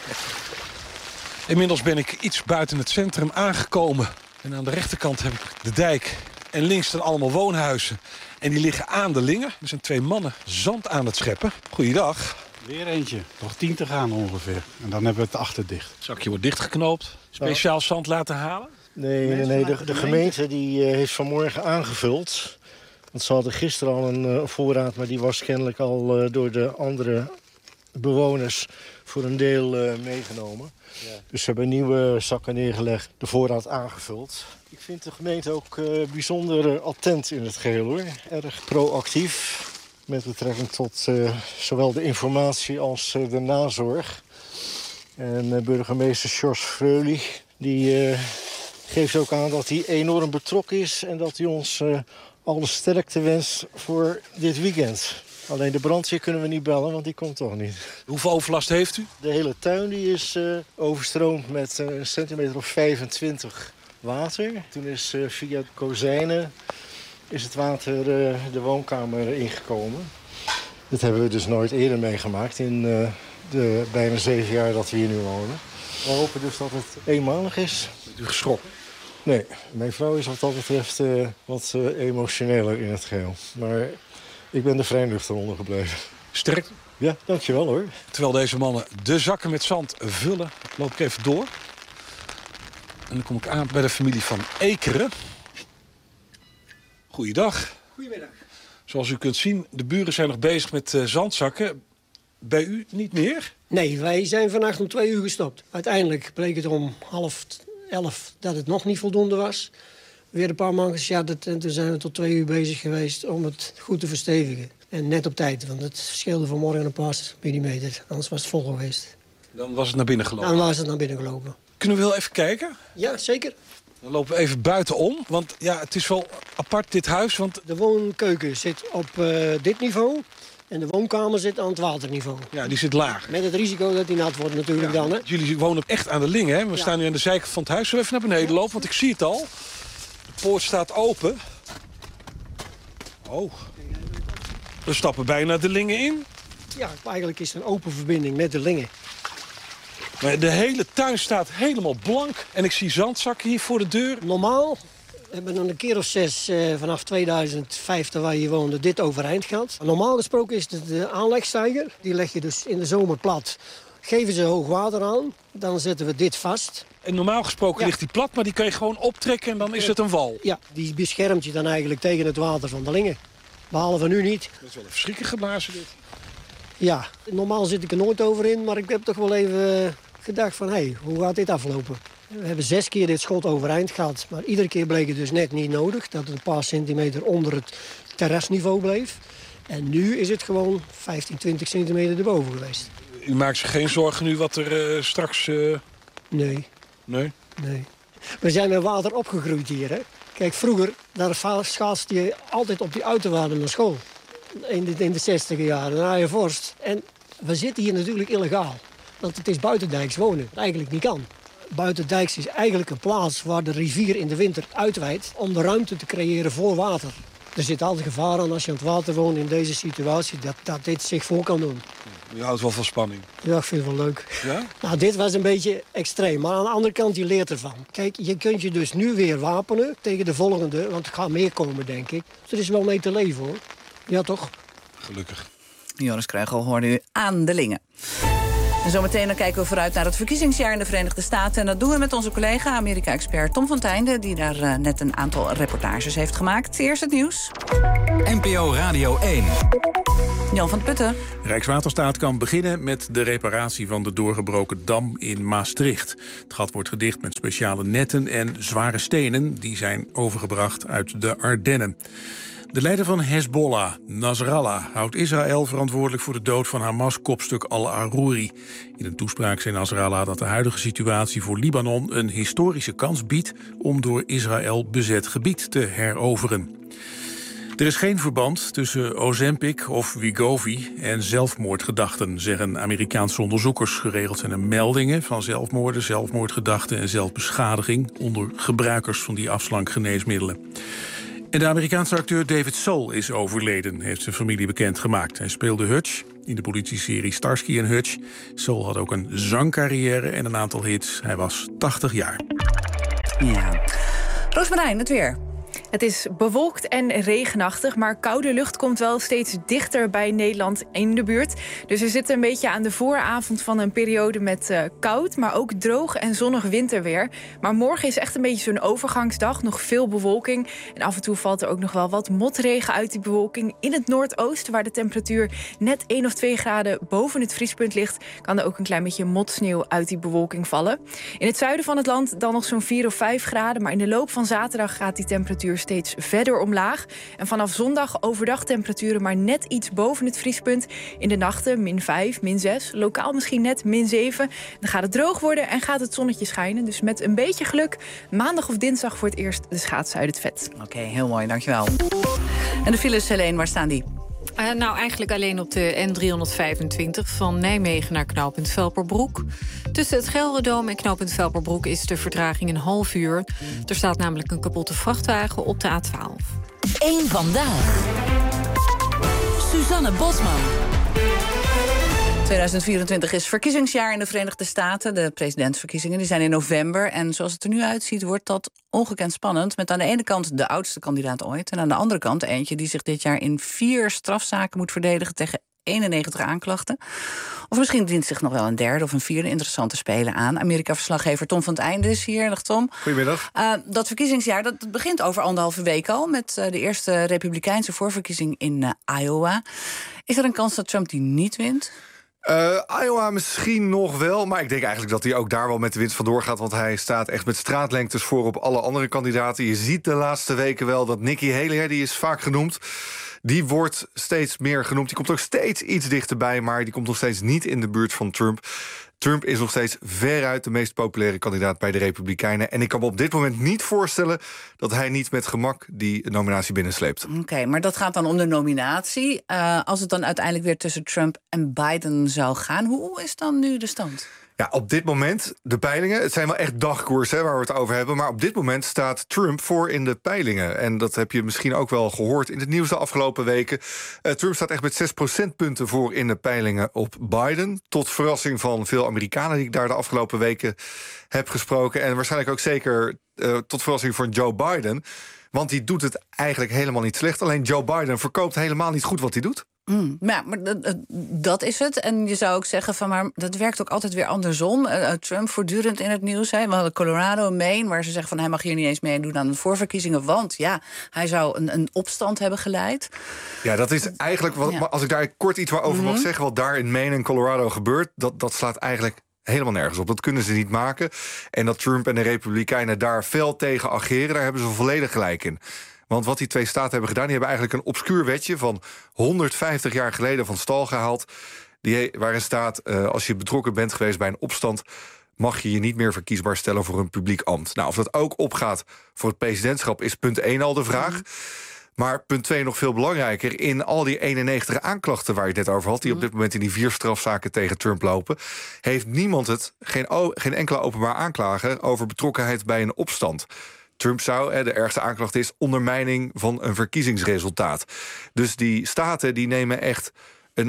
Inmiddels ben ik iets buiten het centrum aangekomen. En aan de rechterkant heb ik de dijk. En links staan allemaal woonhuizen. En die liggen aan de Lingen. Er zijn 2 mannen zand aan het scheppen. Goeiedag. Weer eentje. Nog 10 te gaan ongeveer. En dan hebben we het achter dicht. Het zakje wordt dichtgeknoopt. Speciaal zand laten halen? Nee. De gemeente die heeft vanmorgen aangevuld. Want ze hadden gisteren al een voorraad, maar die was kennelijk al door de andere bewoners voor een deel meegenomen. Ja. Dus ze hebben nieuwe zakken neergelegd, de voorraad aangevuld. Ik vind de gemeente ook bijzonder attent in het geheel, hoor. Erg proactief met betrekking tot zowel de informatie als de nazorg. En burgemeester George Freulich die geeft ook aan dat hij enorm betrokken is en dat hij ons alle sterkte wenst voor dit weekend. Alleen de brandweer kunnen we niet bellen, want die komt toch niet. Hoeveel overlast heeft u? De hele tuin die is overstroomd met een centimeter of 25 water. Toen is via de kozijnen is het water de woonkamer ingekomen. Dat hebben we dus nooit eerder meegemaakt in de bijna 7 jaar dat we hier nu wonen. We hopen dus dat het eenmalig is. Bent u geschrokken? Nee, mijn vrouw is wat dat betreft wat emotioneler in het geheel. Maar ik ben er vrij nuchter onder gebleven. Sterk. Ja, dankjewel hoor. Terwijl deze mannen de zakken met zand vullen, loop ik even door. En dan kom ik aan bij de familie van Ekeren. Goeiedag. Goedemiddag. Zoals u kunt zien, de buren zijn nog bezig met zandzakken. Bij u niet meer? Nee, wij zijn vannacht om 2 uur gestopt. Uiteindelijk bleek het om 10:30 dat het nog niet voldoende was. Weer een paar man geschatterd en toen zijn we tot 2 uur bezig geweest om het goed te verstevigen. En net op tijd, want het scheelde vanmorgen een paar millimeter. Anders was het vol geweest. Dan was het naar binnen gelopen? Dan was het naar binnen gelopen. Kunnen we wel even kijken? Ja, zeker. Dan lopen we even buitenom, want ja, het is wel apart dit huis. Want de woonkeuken zit op dit niveau en de woonkamer zit aan het waterniveau. Ja, die zit laag. Met het risico dat die nat wordt natuurlijk dan. Hè? Jullie wonen echt aan de Lingen, hè? We staan nu aan de zijkant van het huis. Zullen we even naar beneden lopen, want ik zie het al. De poort staat open. Oh. We stappen bijna de Lingen in. Ja, eigenlijk is het een open verbinding met de Lingen. Maar de hele tuin staat helemaal blank. En ik zie zandzakken hier voor de deur. Normaal hebben we dan een keer of 6 vanaf 2005 waar je hier woonde dit overeind gehad. Normaal gesproken is het de aanlegstijger. Die leg je dus in de zomer plat. Geven ze hoog water aan, dan zetten we dit vast. En normaal gesproken ligt die plat, maar die kan je gewoon optrekken en dan is het een wal. Ja, die beschermt je dan eigenlijk tegen het water van de Lingen. Behalve nu niet. Dat is wel een verschrikkelijk geblazen dit. Ja, normaal zit ik er nooit over in, maar ik heb toch wel even gedacht van, hé, hoe gaat dit aflopen? We hebben 6 keer dit schot overeind gehad, maar iedere keer bleek het dus net niet nodig. Dat het een paar centimeter onder het terrasniveau bleef. En nu is het gewoon 15, 20 centimeter erboven geweest. U maakt zich geen zorgen nu wat er straks... Nee. Nee? Nee. We zijn met water opgegroeid hier, hè. Kijk, vroeger, daar schaatste je altijd op die uiterwaarden naar school. in de 60e jaren, naar je vorst. En we zitten hier natuurlijk illegaal. Want het is buitendijks wonen, wat eigenlijk niet kan. Buitendijks is eigenlijk een plaats waar de rivier in de winter uitwijdt om de ruimte te creëren voor water. Er zit altijd gevaar aan als je aan het water woont in deze situatie, dat dit zich voor kan doen. Je houdt wel van spanning. Ja, ik vind het wel leuk. Ja? Nou, dit was een beetje extreem, maar aan de andere kant, je leert ervan. Kijk, je kunt je dus nu weer wapenen tegen de volgende, want er gaan meer komen, denk ik. Dus er is wel mee te leven, hoor. Ja, toch? Gelukkig. Joris Kreugel hoorde u aan de Lingen. En zometeen dan kijken we vooruit naar het verkiezingsjaar in de Verenigde Staten. En dat doen we met onze collega, Amerika-expert Tom van Teinde, die daar net een aantal reportages heeft gemaakt. Eerst het nieuws. NPO Radio 1. Jan van Putten. Rijkswaterstaat kan beginnen met de reparatie van de doorgebroken dam in Maastricht. Het gat wordt gedicht met speciale netten en zware stenen. Die zijn overgebracht uit de Ardennen. De leider van Hezbollah, Nasrallah, houdt Israël verantwoordelijk voor de dood van Hamas-kopstuk al-Aruri. In een toespraak zei Nasrallah dat de huidige situatie voor Libanon een historische kans biedt om door Israël bezet gebied te heroveren. Er is geen verband tussen Ozempic of Wegovy en zelfmoordgedachten, zeggen Amerikaanse onderzoekers. Geregeld zijn er meldingen van zelfmoorden, zelfmoordgedachten en zelfbeschadiging onder gebruikers van die afslankgeneesmiddelen. En de Amerikaanse acteur David Soul is overleden, heeft zijn familie bekendgemaakt. Hij speelde Hutch in de politieserie Starsky & Hutch. Soul had ook een zangcarrière en een aantal hits. Hij was 80 jaar. Ja. Roosmarijn, het weer. Het is bewolkt en regenachtig, maar koude lucht komt wel steeds dichter bij Nederland in de buurt. Dus we zitten een beetje aan de vooravond van een periode met koud, maar ook droog en zonnig winterweer. Maar morgen is echt een beetje zo'n overgangsdag, nog veel bewolking. En af en toe valt er ook nog wel wat motregen uit die bewolking. In het noordoosten, waar de temperatuur net 1 of 2 graden boven het vriespunt ligt, kan er ook een klein beetje motsneeuw uit die bewolking vallen. In het zuiden van het land dan nog zo'n 4 of 5 graden, maar in de loop van zaterdag gaat die temperatuur steeds verder omlaag. En vanaf zondag overdag temperaturen maar net iets boven het vriespunt. In de nachten -5, -6, lokaal misschien net -7. Dan gaat het droog worden en gaat het zonnetje schijnen. Dus met een beetje geluk maandag of dinsdag voor het eerst de schaatsen uit het vet. Oké, heel mooi, dankjewel. En de files, Helene, waar staan die? Nou, eigenlijk alleen op de N325 van Nijmegen naar knooppunt Velperbroek. Tussen het Gelredome en knooppunt Velperbroek is de vertraging een half uur. Er staat namelijk een kapotte vrachtwagen op de A12. 1 vandaag. Suzanne Bosman. 2024 is verkiezingsjaar in de Verenigde Staten. De presidentsverkiezingen die zijn in november. En zoals het er nu uitziet, wordt dat ongekend spannend. Met aan de ene kant de oudste kandidaat ooit. En aan de andere kant eentje die zich dit jaar in 4 strafzaken moet verdedigen tegen 91 aanklachten. Of misschien dient zich nog wel een derde of een vierde interessante speler aan. Amerika-verslaggever Tom van Teinde is hier. Dag Tom. Goedemiddag. Dat verkiezingsjaar dat begint over 1,5 week al, met de eerste republikeinse voorverkiezing in Iowa. Is er een kans dat Trump die niet wint? Iowa misschien nog wel, maar ik denk eigenlijk dat hij ook daar wel met de winst vandoor gaat, want hij staat echt met straatlengtes voor op alle andere kandidaten. Je ziet de laatste weken wel dat Nikki Haley, die is vaak genoemd, die wordt steeds meer genoemd. Die komt ook steeds iets dichterbij, maar die komt nog steeds niet in de buurt van Trump. Trump is nog steeds veruit de meest populaire kandidaat bij de Republikeinen. En ik kan me op dit moment niet voorstellen dat hij niet met gemak die nominatie binnensleept. Oké, maar dat gaat dan om de nominatie. Als het dan uiteindelijk weer tussen Trump en Biden zou gaan, hoe is dan nu de stand? Ja, op dit moment, de peilingen, het zijn wel echt dagkoersen waar we het over hebben, maar op dit moment staat Trump voor in de peilingen. En dat heb je misschien ook wel gehoord in het nieuws de afgelopen weken. Trump staat echt met 6 procentpunten voor in de peilingen op Biden. Tot verrassing van veel Amerikanen die ik daar de afgelopen weken heb gesproken. En waarschijnlijk ook zeker tot verrassing van Joe Biden. Want die doet het eigenlijk helemaal niet slecht. Alleen Joe Biden verkoopt helemaal niet goed wat hij doet. Maar dat is het. En je zou ook zeggen van, maar dat werkt ook altijd weer andersom. Trump voortdurend in het nieuws. We hadden Colorado, Maine, waar ze zeggen van hij mag hier niet eens meedoen aan de voorverkiezingen, want ja, hij zou een opstand hebben geleid. Ja, dat is eigenlijk wat, als ik daar kort iets over mag zeggen, wat daar in Maine en Colorado gebeurt, dat slaat eigenlijk helemaal nergens op. Dat kunnen ze niet maken. En dat Trump en de Republikeinen daar fel tegen ageren, daar hebben ze volledig gelijk in. Want wat die 2 staten hebben gedaan, die hebben eigenlijk een obscuur wetje van 150 jaar geleden van stal gehaald. Waarin staat, als je betrokken bent geweest bij een opstand, mag je je niet meer verkiesbaar stellen voor een publiek ambt. Nou, of dat ook opgaat voor het presidentschap is punt 1 al de vraag. Maar punt 2 nog veel belangrijker. In al die 91 aanklachten waar je het net over had, die op dit moment in die 4 strafzaken tegen Trump lopen, heeft niemand geen enkele openbaar aanklager over betrokkenheid bij een opstand. Trump zou, de ergste aanklacht is ondermijning van een verkiezingsresultaat. Dus die staten die nemen echt een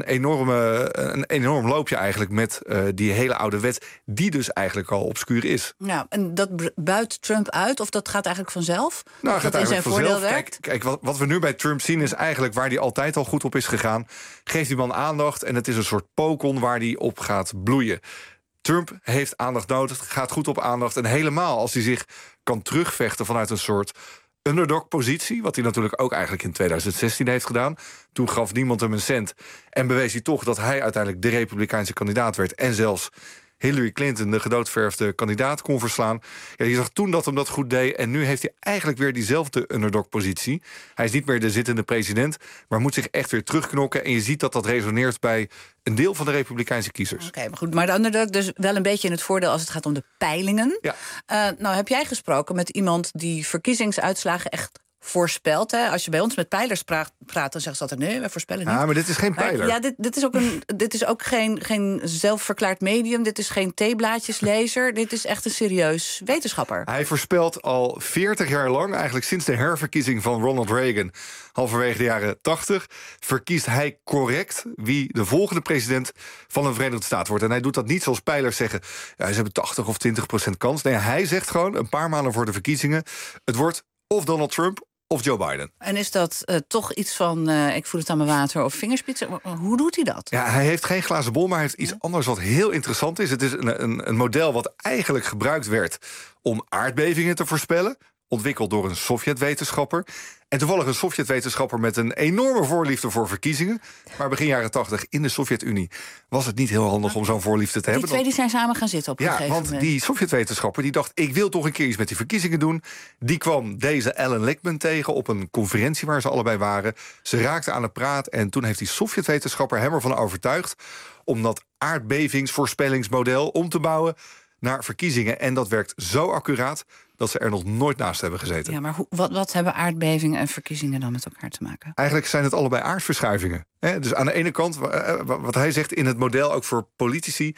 enorm loopje eigenlijk met die hele oude wet, die dus eigenlijk al obscuur is. Ja, en dat buit Trump uit, of dat gaat eigenlijk vanzelf? Nou, gaat eigenlijk vanzelf. Kijk, wat we nu bij Trump zien is eigenlijk waar hij altijd al goed op is gegaan. Geeft die man aandacht en het is een soort pokon waar hij op gaat bloeien. Trump heeft aandacht nodig, gaat goed op aandacht. En helemaal als hij zich kan terugvechten vanuit een soort underdog-positie, wat hij natuurlijk ook eigenlijk in 2016 heeft gedaan. Toen gaf niemand hem een cent en bewees hij toch dat hij uiteindelijk de Republikeinse kandidaat werd en zelfs Hillary Clinton, de gedoodverfde kandidaat, kon verslaan. Ja, je zag toen dat hem dat goed deed en nu heeft hij eigenlijk weer diezelfde underdog-positie. Hij is niet meer de zittende president, maar moet zich echt weer terugknokken. En je ziet dat dat resoneert bij een deel van de Republikeinse kiezers. Oké, maar goed, maar de underdog dus wel een beetje in het voordeel als het gaat om de peilingen. Ja. Nou, heb jij gesproken met iemand die verkiezingsuitslagen echt voorspelt? Hè? Als je bij ons met peilers praat, dan zeggen ze altijd nee, we voorspellen niet. Ja, maar dit is geen peiler. Ja, dit is ook geen zelfverklaard medium. Dit is geen theeblaadjeslezer. Dit is echt een serieus wetenschapper. Hij voorspelt al 40 jaar lang, eigenlijk sinds de herverkiezing van Ronald Reagan, halverwege de jaren 80, verkiest hij correct wie de volgende president van een Verenigde Staten wordt. En hij doet dat niet zoals peilers zeggen, ja, ze hebben 80 of 20% kans. Nee, hij zegt gewoon een paar maanden voor de verkiezingen, het wordt of Donald Trump of Joe Biden. En is dat toch iets van, ik voel het aan mijn water of vingerspitsen? Hoe doet hij dat? Ja, hij heeft geen glazen bol, maar hij heeft iets anders wat heel interessant is. Het is een model wat eigenlijk gebruikt werd om aardbevingen te voorspellen, ontwikkeld door een Sovjet-wetenschapper. En toevallig een Sovjet-wetenschapper met een enorme voorliefde voor verkiezingen. Maar begin jaren 80 in de Sovjet-Unie was het niet heel handig om zo'n voorliefde te hebben. Die twee die zijn samen gaan zitten op een gegeven moment. Ja, want die Sovjet-wetenschapper die dacht, ik wil toch een keer iets met die verkiezingen doen. Die kwam deze Alan Lichtman tegen op een conferentie waar ze allebei waren. Ze raakten aan de praat en toen heeft die Sovjet-wetenschapper hem ervan overtuigd om dat aardbevingsvoorspellingsmodel om te bouwen naar verkiezingen. En dat werkt zo accuraat dat ze er nog nooit naast hebben gezeten. Ja, maar wat hebben aardbevingen en verkiezingen dan met elkaar te maken? Eigenlijk zijn het allebei aardverschuivingen. Dus aan de ene kant, wat hij zegt in het model, ook voor politici,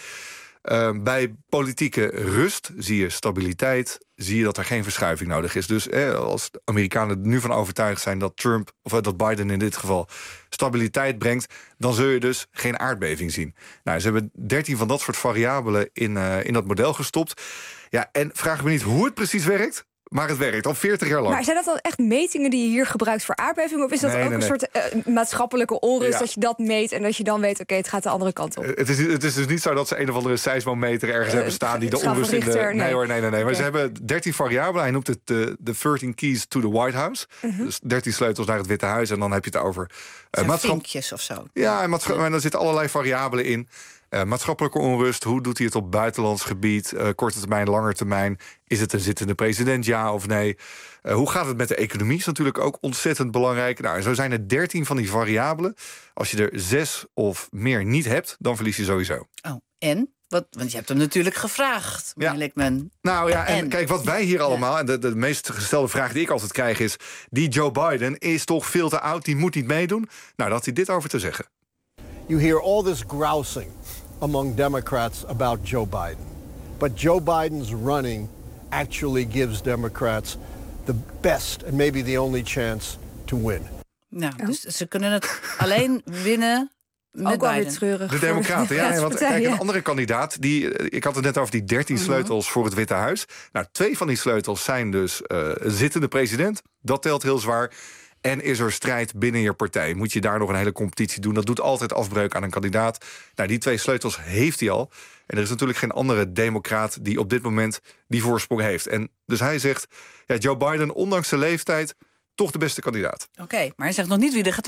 bij politieke rust zie je stabiliteit, zie je dat er geen verschuiving nodig is. Dus als de Amerikanen er nu van overtuigd zijn dat Trump, of dat Biden in dit geval, stabiliteit brengt, dan zul je dus geen aardbeving zien. Nou, ze hebben 13 van dat soort variabelen in dat model gestopt. Ja, en vraag me niet hoe het precies werkt, maar het werkt al 40 jaar lang. Maar zijn dat dan echt metingen die je hier gebruikt voor aardbevingen? Of is dat een soort maatschappelijke onrust dat je dat meet en dat je dan weet, oké, het gaat de andere kant op? Het is dus niet zo dat ze een of andere seismometer ergens hebben staan die de onrust in de... Nee. Maar ze hebben 13 variabelen. Hij noemt het de 13 keys to the White House. Dus 13 sleutels naar het Witte Huis. En dan heb je het over vinkjes of zo. Ja, en daar zitten allerlei variabelen in. Maatschappelijke onrust, hoe doet hij het op buitenlands gebied? Korte termijn, lange termijn. Is het een zittende president, ja of nee? Hoe gaat het met de economie? Is natuurlijk ook ontzettend belangrijk. Nou, zo zijn er 13 van die variabelen. Als je er 6 of meer niet hebt, dan verlies je sowieso. Oh, en? Want je hebt hem natuurlijk gevraagd, meneer Lichtman. Nou ja, en kijk, wat wij hier allemaal, en de meest gestelde vraag die ik altijd krijg is, die Joe Biden is toch veel te oud, die moet niet meedoen? Nou, daar had hij dit over te zeggen. You hear all this grousing among Democrats about Joe Biden. But Joe Biden's running actually gives Democrats the best and maybe the only chance to win. Nou, dus ze kunnen het alleen winnen met ook alweer treurig. De Democraten, ja. Want kijk, een andere kandidaat, ik had het net over die 13 sleutels voor het Witte Huis. Nou, 2 van die sleutels zijn dus een zittende president. Dat telt heel zwaar. En is er strijd binnen je partij? Moet je daar nog een hele competitie doen? Dat doet altijd afbreuk aan een kandidaat. Nou, die 2 sleutels heeft hij al. En er is natuurlijk geen andere democraat die op dit moment die voorsprong heeft. En dus hij zegt, ja, Joe Biden, ondanks zijn leeftijd, toch de beste kandidaat. Oké, maar hij zegt nog niet wie er gaat winnen.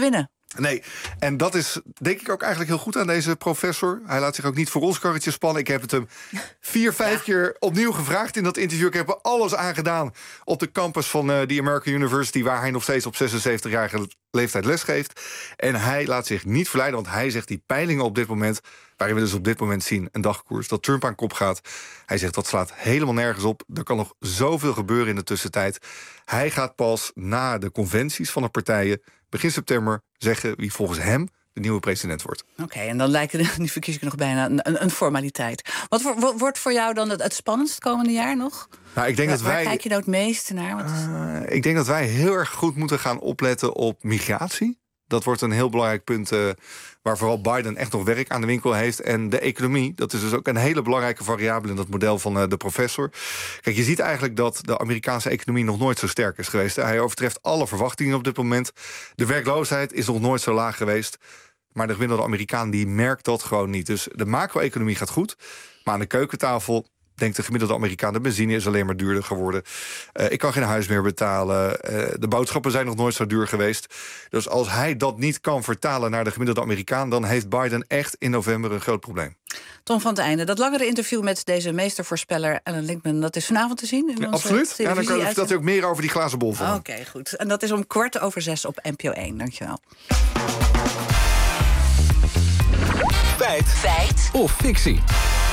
Nee, en dat is denk ik ook eigenlijk heel goed aan deze professor. Hij laat zich ook niet voor ons karretje spannen. Ik heb het hem 4-5 keer opnieuw gevraagd in dat interview. Ik heb er alles aan gedaan op de campus van de American University, waar hij nog steeds op 76-jarige leeftijd lesgeeft. En hij laat zich niet verleiden, want hij zegt die peilingen op dit moment, waarin we dus op dit moment zien een dagkoers, dat Trump aan kop gaat. Hij zegt dat slaat helemaal nergens op. Er kan nog zoveel gebeuren in de tussentijd. Hij gaat pas na de conventies van de partijen begin september zeggen wie volgens hem de nieuwe president wordt. Oké, en dan lijken die verkiezingen nog bijna een formaliteit. Wat wordt voor jou dan het spannendst komende jaar nog? Nou, ik denk dat waar kijk je nou het meeste naar? Ik denk dat wij heel erg goed moeten gaan opletten op migratie. Dat wordt een heel belangrijk punt waar vooral Biden echt nog werk aan de winkel heeft. En de economie, dat is dus ook een hele belangrijke variabele in dat model van de professor. Kijk, je ziet eigenlijk dat de Amerikaanse economie nog nooit zo sterk is geweest. Hij overtreft alle verwachtingen op dit moment. De werkloosheid is nog nooit zo laag geweest. Maar de gemiddelde Amerikaan die merkt dat gewoon niet. Dus de macro-economie gaat goed. Maar aan de keukentafel denkt de gemiddelde Amerikaan, de benzine is alleen maar duurder geworden. Ik kan geen huis meer betalen. De boodschappen zijn nog nooit zo duur geweest. Dus als hij dat niet kan vertalen naar de gemiddelde Amerikaan, dan heeft Biden echt in november een groot probleem. Tom van het Einde, dat langere interview met deze meestervoorspeller Alan Linkman, dat is vanavond te zien? In Absoluut. Ja, dan vertelt hij ook meer over die glazen bol van. Oké, goed. En dat is om 6:15 op NPO 1. Dankjewel. Feit of fictie?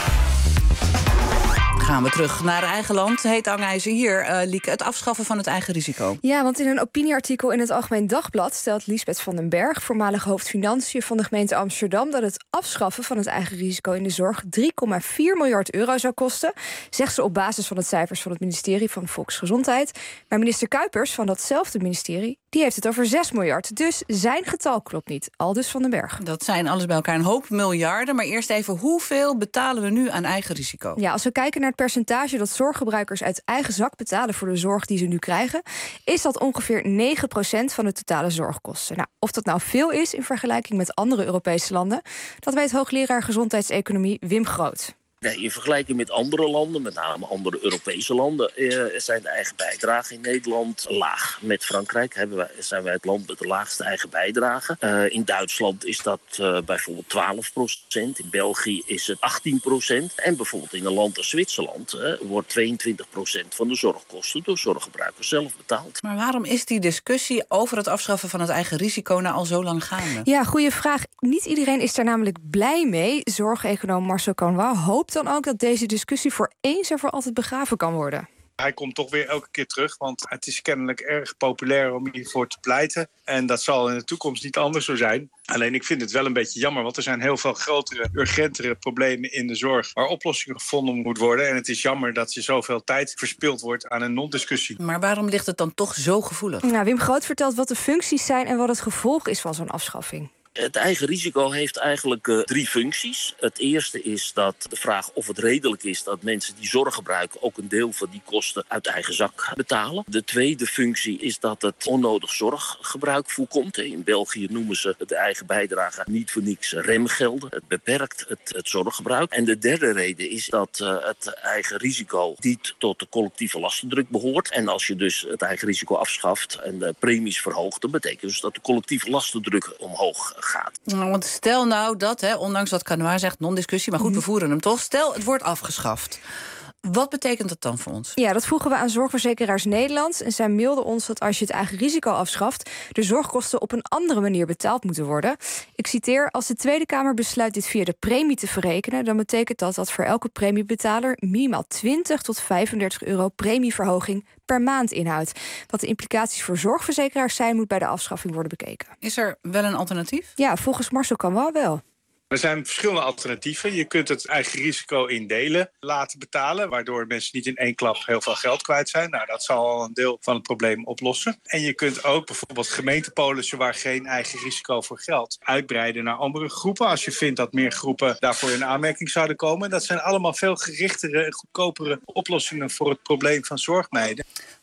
Gaan we terug naar eigen land. Heet Angijzer hier, Lieke, het afschaffen van het eigen risico. Ja, want in een opinieartikel in het Algemeen Dagblad stelt Liesbeth van den Berg, voormalig hoofd financiën van de gemeente Amsterdam, dat het afschaffen van het eigen risico in de zorg 3,4 miljard euro zou kosten, zegt ze op basis van de cijfers van het ministerie van Volksgezondheid. Maar minister Kuipers van datzelfde ministerie, die heeft het over 6 miljard. Dus zijn getal klopt niet, aldus van den Berg. Dat zijn alles bij elkaar een hoop miljarden. Maar eerst even, hoeveel betalen we nu aan eigen risico? Ja, als we kijken naar het percentage dat zorggebruikers uit eigen zak betalen voor de zorg die ze nu krijgen, is dat ongeveer 9% van de totale zorgkosten. Nou, of dat nou veel is in vergelijking met andere Europese landen, dat weet hoogleraar gezondheidseconomie Wim Groot. Nee, in vergelijking met andere landen, met name andere Europese landen, zijn de eigen bijdragen in Nederland laag. Met Frankrijk zijn wij het land met de laagste eigen bijdrage. In Duitsland is dat bijvoorbeeld 12%. In België is het 18%. En bijvoorbeeld in een land als Zwitserland wordt 22% van de zorgkosten door zorggebruikers zelf betaald. Maar waarom is die discussie over het afschaffen van het eigen risico nou al zo lang gaande? Ja, goede vraag. Niet iedereen is daar namelijk blij mee. Zorgeconoom Marcel Canois hoopt dan ook dat deze discussie voor eens en voor altijd begraven kan worden. Hij komt toch weer elke keer terug, want het is kennelijk erg populair om hiervoor te pleiten. En dat zal in de toekomst niet anders zo zijn. Alleen ik vind het wel een beetje jammer, want er zijn heel veel grotere, urgentere problemen in de zorg waar oplossingen gevonden moet worden. En het is jammer dat er zoveel tijd verspild wordt aan een non-discussie. Maar waarom ligt het dan toch zo gevoelig? Nou, Wim Groot vertelt wat de functies zijn en wat het gevolg is van zo'n afschaffing. Het eigen risico heeft eigenlijk 3 functies. Het eerste is dat de vraag of het redelijk is dat mensen die zorg gebruiken ook een deel van die kosten uit eigen zak betalen. De tweede functie is dat het onnodig zorggebruik voorkomt. In België noemen ze de eigen bijdrage niet voor niks remgelden. Het beperkt het zorggebruik. En de derde reden is dat het eigen risico niet tot de collectieve lastendruk behoort. En als je dus het eigen risico afschaft en de premies verhoogt, dan betekent dus dat de collectieve lastendruk omhoog gaat. Nou, want stel nou dat, ondanks wat Canois zegt, non-discussie, maar goed, we voeren hem toch. Stel, het wordt afgeschaft. Wat betekent dat dan voor ons? Ja, dat vroegen we aan Zorgverzekeraars Nederland. En zij mailden ons dat als je het eigen risico afschaft, de zorgkosten op een andere manier betaald moeten worden. Ik citeer: als de Tweede Kamer besluit dit via de premie te verrekenen, dan betekent dat voor elke premiebetaler minimaal 20 tot 35 euro premieverhoging per maand inhoudt. Wat de implicaties voor zorgverzekeraars zijn, moet bij de afschaffing worden bekeken. Is er wel een alternatief? Ja, volgens Marcel Canois wel. Er zijn verschillende alternatieven. Je kunt het eigen risico in delen laten betalen, waardoor mensen niet in één klap heel veel geld kwijt zijn. Nou, dat zal al een deel van het probleem oplossen. En je kunt ook bijvoorbeeld gemeentepolissen waar geen eigen risico voor geldt uitbreiden naar andere groepen, als je vindt dat meer groepen daarvoor in aanmerking zouden komen. Dat zijn allemaal veel gerichtere en goedkopere oplossingen voor het probleem van zorgmeiden.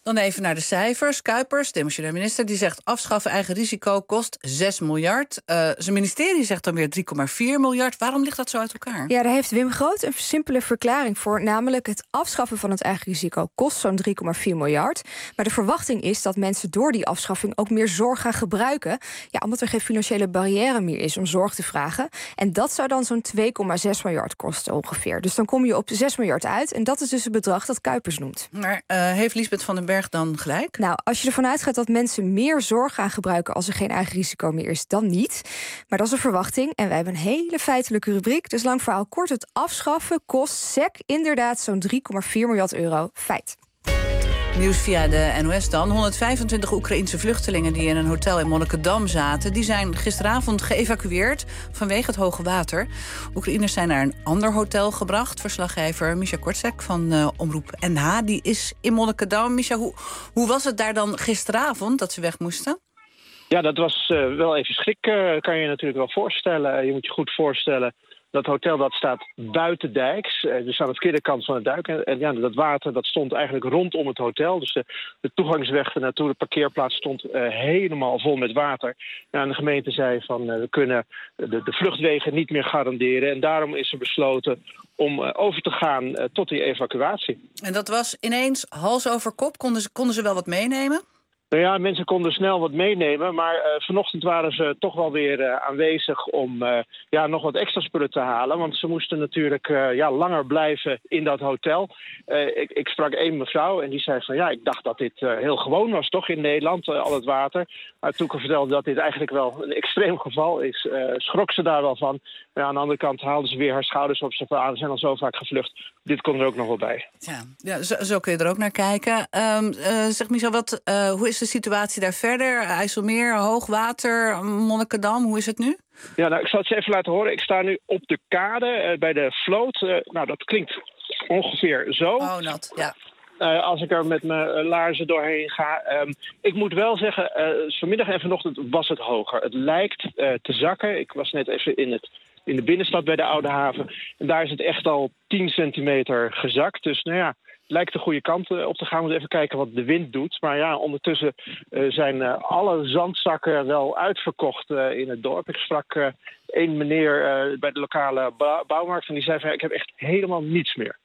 Dan even naar de cijfers. Kuipers, demissionair minister, die zegt afschaffen eigen risico kost 6 miljard. Zijn ministerie zegt dan weer 3,4 miljard. Waarom ligt dat zo uit elkaar? Ja, daar heeft Wim Groot een simpele verklaring voor. Namelijk het afschaffen van het eigen risico kost zo'n 3,4 miljard. Maar de verwachting is dat mensen door die afschaffing ook meer zorg gaan gebruiken. Ja, omdat er geen financiële barrière meer is om zorg te vragen. En dat zou dan zo'n 2,6 miljard kosten ongeveer. Dus dan kom je op 6 miljard uit. En dat is dus het bedrag dat Kuipers noemt. Maar heeft Liesbeth van den Berg dan gelijk? Nou, als je ervan uitgaat dat mensen meer zorg gaan gebruiken als er geen eigen risico meer is, dan niet. Maar dat is een verwachting. En wij hebben een hele feitelijke rubriek. Dus lang verhaal kort, het afschaffen kost SEC inderdaad zo'n 3,4 miljard euro. Feit. Nieuws via de NOS dan. 125 Oekraïense vluchtelingen die in een hotel in Monnikendam zaten, die zijn gisteravond geëvacueerd vanwege het hoge water. Oekraïners zijn naar een ander hotel gebracht. Verslaggever Misha Korczak van Omroep NH, die is in Monnikendam. Misha, hoe was het daar dan gisteravond dat ze weg moesten? Ja, dat was wel even schrik, kan je natuurlijk wel voorstellen. Je moet je goed voorstellen, dat hotel dat staat buitendijks, dus aan de verkeerde kant van het duik. En ja, dat water dat stond eigenlijk rondom het hotel. Dus de toegangsweg naartoe, de parkeerplaats, stond helemaal vol met water. Ja, en de gemeente zei van we kunnen de vluchtwegen niet meer garanderen. En daarom is er besloten om over te gaan tot die evacuatie. En dat was ineens hals over kop? Konden ze wel wat meenemen? Nou ja, mensen konden snel wat meenemen, maar vanochtend waren ze toch wel weer aanwezig om nog wat extra spullen te halen. Want ze moesten natuurlijk langer blijven in dat hotel. Ik sprak één mevrouw en die zei van ja, ik dacht dat dit heel gewoon was toch in Nederland, al het water. Maar toen ik vertelde dat dit eigenlijk wel een extreem geval is, schrok ze daar wel van. Maar aan de andere kant haalden ze weer haar schouders op. Ze zijn al zo vaak gevlucht. Dit kon er ook nog wel bij. Ja, zo kun je er ook naar kijken. Zeg Michel, hoe is de situatie daar verder? IJsselmeer, hoogwater, Monnikendam, hoe is het nu? Ja, nou, ik zal het je even laten horen. Ik sta nu op de kade bij de vloot. Nou, dat klinkt ongeveer zo. Oh, nat, ja. Als ik er met mijn laarzen doorheen ga. Ik moet wel zeggen, vanmiddag en vanochtend was het hoger. Het lijkt te zakken. Ik was net even in de binnenstad bij de Oude Haven. En daar is het echt al 10 centimeter gezakt. Dus nou ja, het lijkt de goede kant op te gaan. We moeten even kijken wat de wind doet. Maar ja, ondertussen zijn alle zandzakken wel uitverkocht in het dorp. Ik sprak één meneer bij de lokale bouwmarkt en die zei van ik heb echt helemaal niets meer.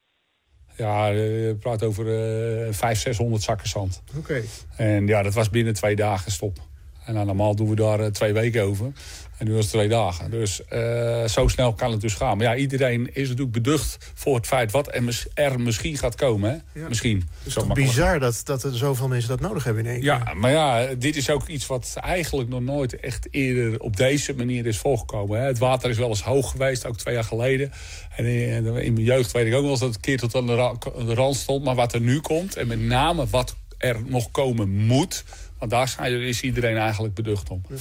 Ja, je praat over 500-600 zakken zand. Oké. En ja, dat was binnen 2 dagen stop. En nou, normaal doen we daar 2 weken over. En nu was het 2 dagen. Dus zo snel kan het dus gaan. Maar ja, iedereen is natuurlijk beducht voor het feit wat er misschien gaat komen. Hè? Ja. Misschien. Het is toch bizar dat er zoveel mensen dat nodig hebben in één keer. Ja, maar ja, dit is ook iets wat eigenlijk nog nooit echt eerder op deze manier is voorgekomen. Hè? Het water is wel eens hoog geweest, ook 2 jaar geleden. En in mijn jeugd weet ik ook wel eens dat het een keer tot aan de rand stond. Maar wat er nu komt, en met name wat er nog komen moet, want daar is iedereen eigenlijk beducht om.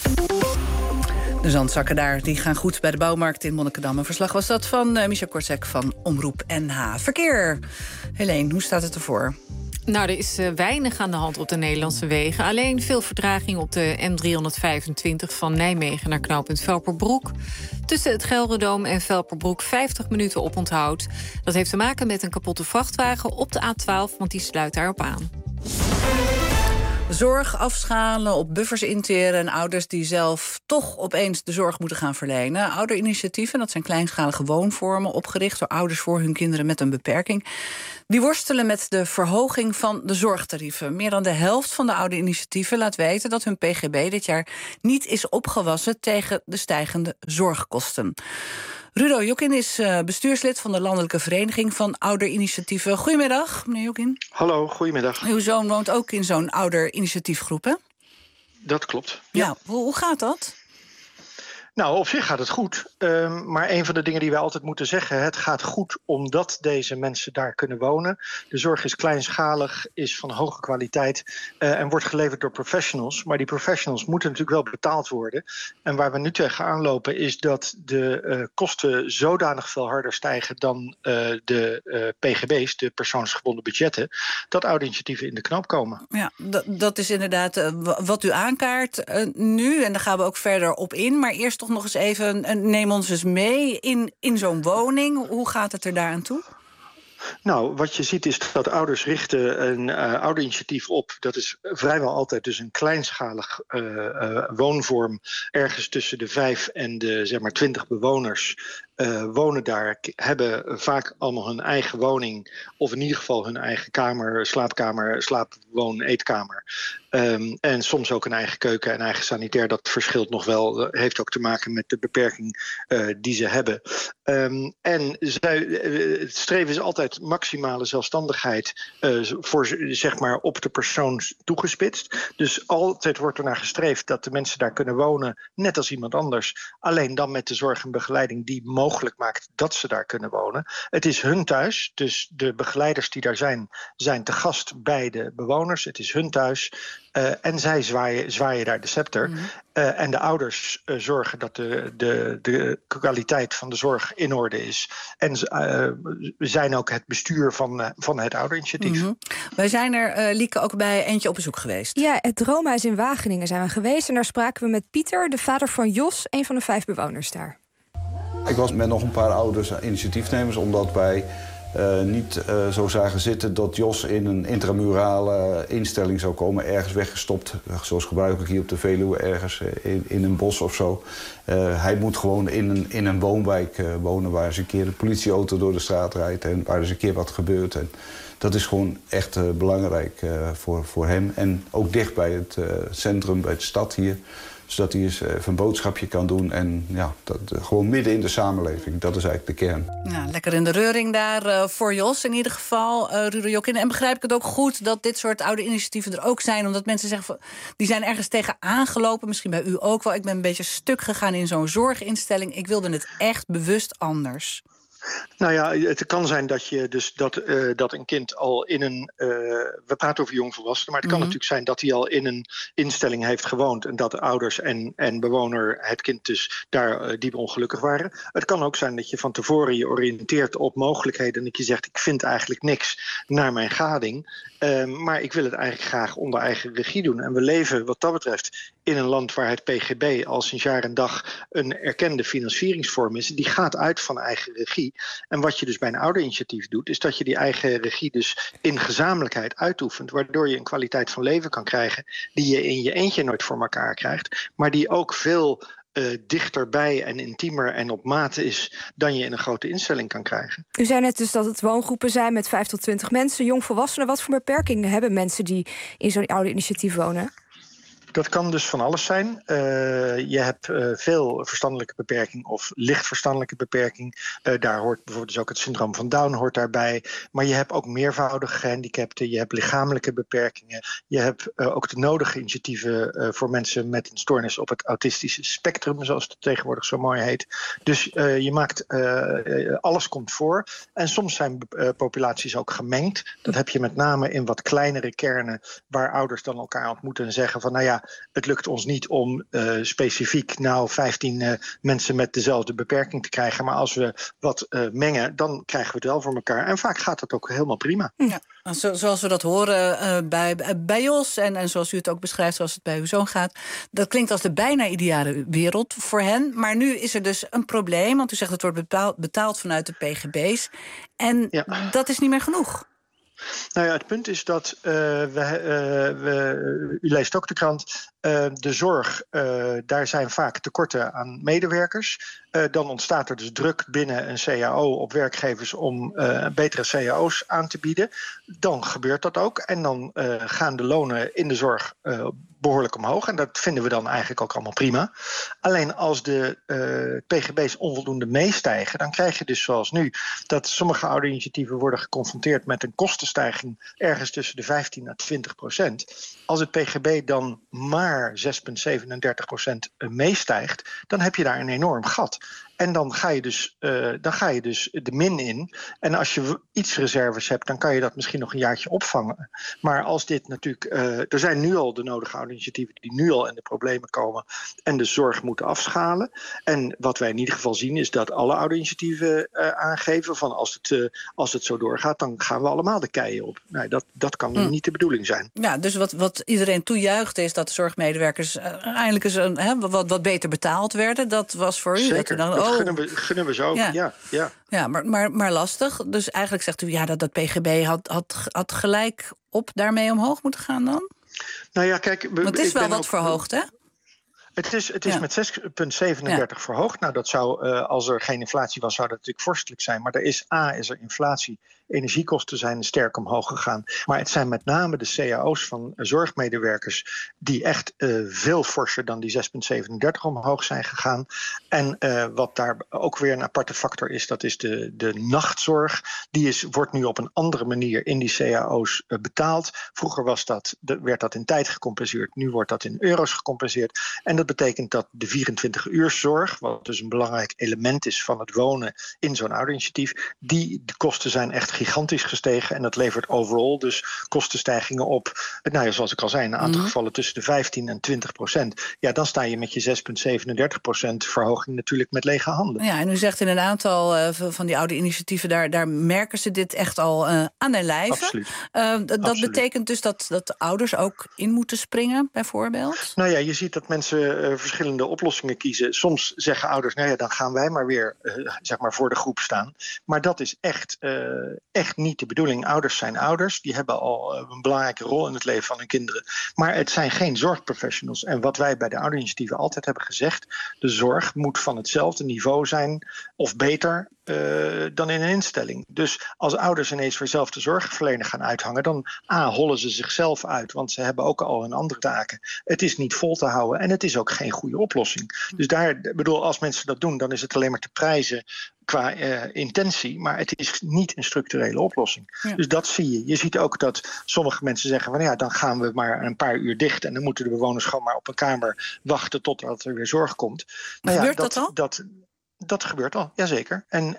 De zandzakken daar die gaan goed bij de bouwmarkt in Monnikendam. Een verslag was dat van Misha Korczak van Omroep NH. Verkeer. Helene, hoe staat het ervoor? Nou, er is weinig aan de hand op de Nederlandse wegen. Alleen veel vertraging op de M325 van Nijmegen naar knooppunt Velperbroek. Tussen het Gelredome en Velperbroek 50 minuten oponthoud. Dat heeft te maken met een kapotte vrachtwagen op de A12, want die sluit daarop aan. Zorg afschalen, op buffers interen en ouders die zelf toch opeens de zorg moeten gaan verlenen. Ouderinitiatieven, dat zijn kleinschalige woonvormen opgericht door ouders voor hun kinderen met een beperking. Die worstelen met de verhoging van de zorgtarieven. Meer dan de helft van de ouderinitiatieven laat weten dat hun PGB dit jaar niet is opgewassen tegen de stijgende zorgkosten. Rudo Jokin is bestuurslid van de Landelijke Vereniging van Ouderinitiatieven. Goedemiddag, meneer Jokin. Hallo, goedemiddag. Uw zoon woont ook in zo'n ouderinitiatiefgroep, hè? Dat klopt. Ja, hoe gaat dat? Nou, op zich gaat het goed. Maar een van de dingen die wij altijd moeten zeggen, het gaat goed omdat deze mensen daar kunnen wonen. De zorg is kleinschalig, is van hoge kwaliteit en wordt geleverd door professionals. Maar die professionals moeten natuurlijk wel betaald worden. En waar we nu tegenaan lopen is dat de kosten zodanig veel harder stijgen dan de PGB's, de persoonsgebonden budgetten, dat ouderinitiatieven in de knoop komen. Ja, dat is inderdaad wat u aankaart nu. En daar gaan we ook verder op in. Maar eerst toch nog eens even, neem ons eens mee in zo'n woning. Hoe gaat het er daar aan toe? Nou, wat je ziet is dat ouders richten een oudereninitiatief op. Dat is vrijwel altijd dus een kleinschalig woonvorm. Ergens tussen de 5 en de 20 bewoners wonen daar. Hebben vaak allemaal hun eigen woning. Of in ieder geval hun eigen kamer, slaapkamer, slaapwoon, eetkamer. En soms ook een eigen keuken en eigen sanitair. Dat verschilt nog wel. Dat heeft ook te maken met de beperking die ze hebben. En het streven is altijd maximale zelfstandigheid op de persoon toegespitst. Dus altijd wordt er naar gestreefd dat de mensen daar kunnen wonen, net als iemand anders. Alleen dan met de zorg en begeleiding die mogelijk maakt dat ze daar kunnen wonen. Het is hun thuis, dus de begeleiders die daar zijn te gast bij de bewoners. Het is hun thuis. En zij zwaaien daar de scepter. En de ouders zorgen dat de kwaliteit van de zorg in orde is. En zijn ook het bestuur van het ouderinitiatief. Wij zijn er, Lieke, ook bij eentje op bezoek geweest. Ja, het Droomhuis in Wageningen zijn we geweest. En daar spraken we met Pieter, de vader van Jos, een van de 5 bewoners daar. Ik was met nog een paar ouders initiatiefnemers, omdat wij niet zo zagen zitten dat Jos in een intramurale instelling zou komen, ergens weggestopt, zoals gebruikelijk hier op de Veluwe, ergens in een bos of zo. Hij moet gewoon in een woonwijk wonen waar eens een keer de politieauto door de straat rijdt en waar eens een keer wat gebeurt. En dat is gewoon echt belangrijk voor hem. En ook dicht bij het centrum, bij de stad hier. Zodat hij eens even een boodschapje kan doen. En ja, gewoon midden in de samenleving. Dat is eigenlijk de kern. Ja, lekker in de reuring daar voor Jos in ieder geval, Rudo Jokin. En begrijp ik het ook goed dat dit soort oude initiatieven er ook zijn? Omdat mensen zeggen, die zijn ergens tegen aangelopen. Misschien bij u ook wel. Ik ben een beetje stuk gegaan in zo'n zorginstelling. Ik wilde het echt bewust anders. Nou ja, het kan zijn dat je dus dat een kind al in een we praten over jongvolwassenen, maar het kan natuurlijk zijn dat hij al in een instelling heeft gewoond en dat de ouders en bewoner het kind dus daar diep ongelukkig waren. Het kan ook zijn dat je van tevoren je oriënteert op mogelijkheden en dat je zegt, ik vind eigenlijk niks naar mijn gading. Maar ik wil het eigenlijk graag onder eigen regie doen. En we leven wat dat betreft in een land waar het PGB al sinds jaar en dag een erkende financieringsvorm is. Die gaat uit van eigen regie. En wat je dus bij een ouderinitiatief doet, is dat je die eigen regie dus in gezamenlijkheid uitoefent. Waardoor je een kwaliteit van leven kan krijgen die je in je eentje nooit voor elkaar krijgt. Maar die ook veel dichterbij en intiemer en op maat is dan je in een grote instelling kan krijgen. U zei net dus dat het woongroepen zijn met 5 tot 20 mensen, jongvolwassenen. Wat voor beperkingen hebben mensen die in zo'n oude initiatief wonen? Dat kan dus van alles zijn. Je hebt veel verstandelijke beperking of licht verstandelijke beperking. Daar hoort bijvoorbeeld dus ook het syndroom van Down hoort daarbij. Maar je hebt ook meervoudige gehandicapten. Je hebt lichamelijke beperkingen. Je hebt ook de nodige initiatieven voor mensen met een stoornis op het autistische spectrum, zoals het tegenwoordig zo mooi heet. Dus je maakt, alles komt voor. En soms zijn populaties ook gemengd. Dat heb je met name in wat kleinere kernen waar ouders dan elkaar ontmoeten en zeggen van, nou ja, het lukt ons niet om specifiek 15 mensen met dezelfde beperking te krijgen. Maar als we wat mengen, dan krijgen we het wel voor elkaar. En vaak gaat dat ook helemaal prima. Ja, zoals we dat horen bij Jos en zoals u het ook beschrijft, zoals het bij uw zoon gaat. Dat klinkt als de bijna ideale wereld voor hen. Maar nu is er dus een probleem, want u zegt het wordt betaald vanuit de PGB's. En dat is niet meer genoeg. Nou ja, het punt is dat u leest ook de krant. De zorg, daar zijn vaak tekorten aan medewerkers. Dan ontstaat er dus druk binnen een CAO op werkgevers om betere CAO's aan te bieden. Dan gebeurt dat ook. En dan gaan de lonen in de zorg behoorlijk omhoog. En dat vinden we dan eigenlijk ook allemaal prima. Alleen als de PGB's onvoldoende meestijgen, dan krijg je dus zoals nu dat sommige ouderinitiatieven worden geconfronteerd met een kostenstijging ergens tussen de 15% à 20%. Als het PGB dan maar 6,37% meestijgt, dan heb je daar een enorm gat. En dan ga je dus de min in. En als je iets reserves hebt, dan kan je dat misschien nog een jaartje opvangen. Maar als dit natuurlijk, er zijn nu al de nodige ouderinitiatieven die nu al in de problemen komen en de zorg moeten afschalen. En wat wij in ieder geval zien is dat alle ouderinitiatieven aangeven van als het zo doorgaat, dan gaan we allemaal de keien op. Nou, dat kan nu niet de bedoeling zijn. Ja, dus wat iedereen toejuicht is dat de zorgmedewerkers eindelijk eens wat beter betaald werden. Dat was voor u. Zeker, dat gunnen we ze ook, ja. Ja, maar lastig. Dus eigenlijk zegt u, dat PGB had gelijk op daarmee omhoog moeten gaan dan? Nou ja, kijk... Want het is wel wat verhoogd, hè? Het is met 6,37 verhoogd. Nou, dat zou, als er geen inflatie was, zou dat natuurlijk vorstelijk zijn. Maar is er inflatie. Energiekosten zijn sterk omhoog gegaan. Maar het zijn met name de cao's van zorgmedewerkers die echt veel forser dan die 6,37 omhoog zijn gegaan. En wat daar ook weer een aparte factor is, dat is de nachtzorg. Die wordt nu op een andere manier in die cao's betaald. Vroeger werd dat in tijd gecompenseerd. Nu wordt dat in euro's gecompenseerd. En dat betekent dat de 24-uurszorg, wat dus een belangrijk element is van het wonen in zo'n ouderinitiatief, de kosten zijn echt gigantisch gestegen. En dat levert overal dus kostenstijgingen op. Zoals ik al zei, in een aantal gevallen tussen de 15 en 20%. Ja, dan sta je met je 6,37% verhoging natuurlijk met lege handen. Ja, en u zegt in een aantal van die oude initiatieven, daar merken ze dit echt al aan de lijve. Absoluut. Dat betekent dus dat de ouders ook in moeten springen, bijvoorbeeld? Nou ja, je ziet dat mensen verschillende oplossingen kiezen. Soms zeggen ouders, dan gaan wij maar weer voor de groep staan. Maar dat is echt niet de bedoeling. Ouders zijn ouders. Die hebben al een belangrijke rol in het leven van hun kinderen. Maar het zijn geen zorgprofessionals. En wat wij bij de ouderinitiatieven altijd hebben gezegd, de zorg moet van hetzelfde niveau zijn of beter dan in een instelling. Dus als ouders ineens weer zelf de zorgverlener gaan uithangen, dan hollen ze zichzelf uit, want ze hebben ook al hun andere taken. Het is niet vol te houden en het is ook geen goede oplossing. Dus als mensen dat doen, dan is het alleen maar te prijzen qua intentie, maar het is niet een structurele oplossing. Ja. Dus dat zie je. Je ziet ook dat sommige mensen zeggen van dan gaan we maar een paar uur dicht en dan moeten de bewoners gewoon maar op een kamer wachten totdat er weer zorg komt. Gebeurt dat al? Dat gebeurt al, jazeker. En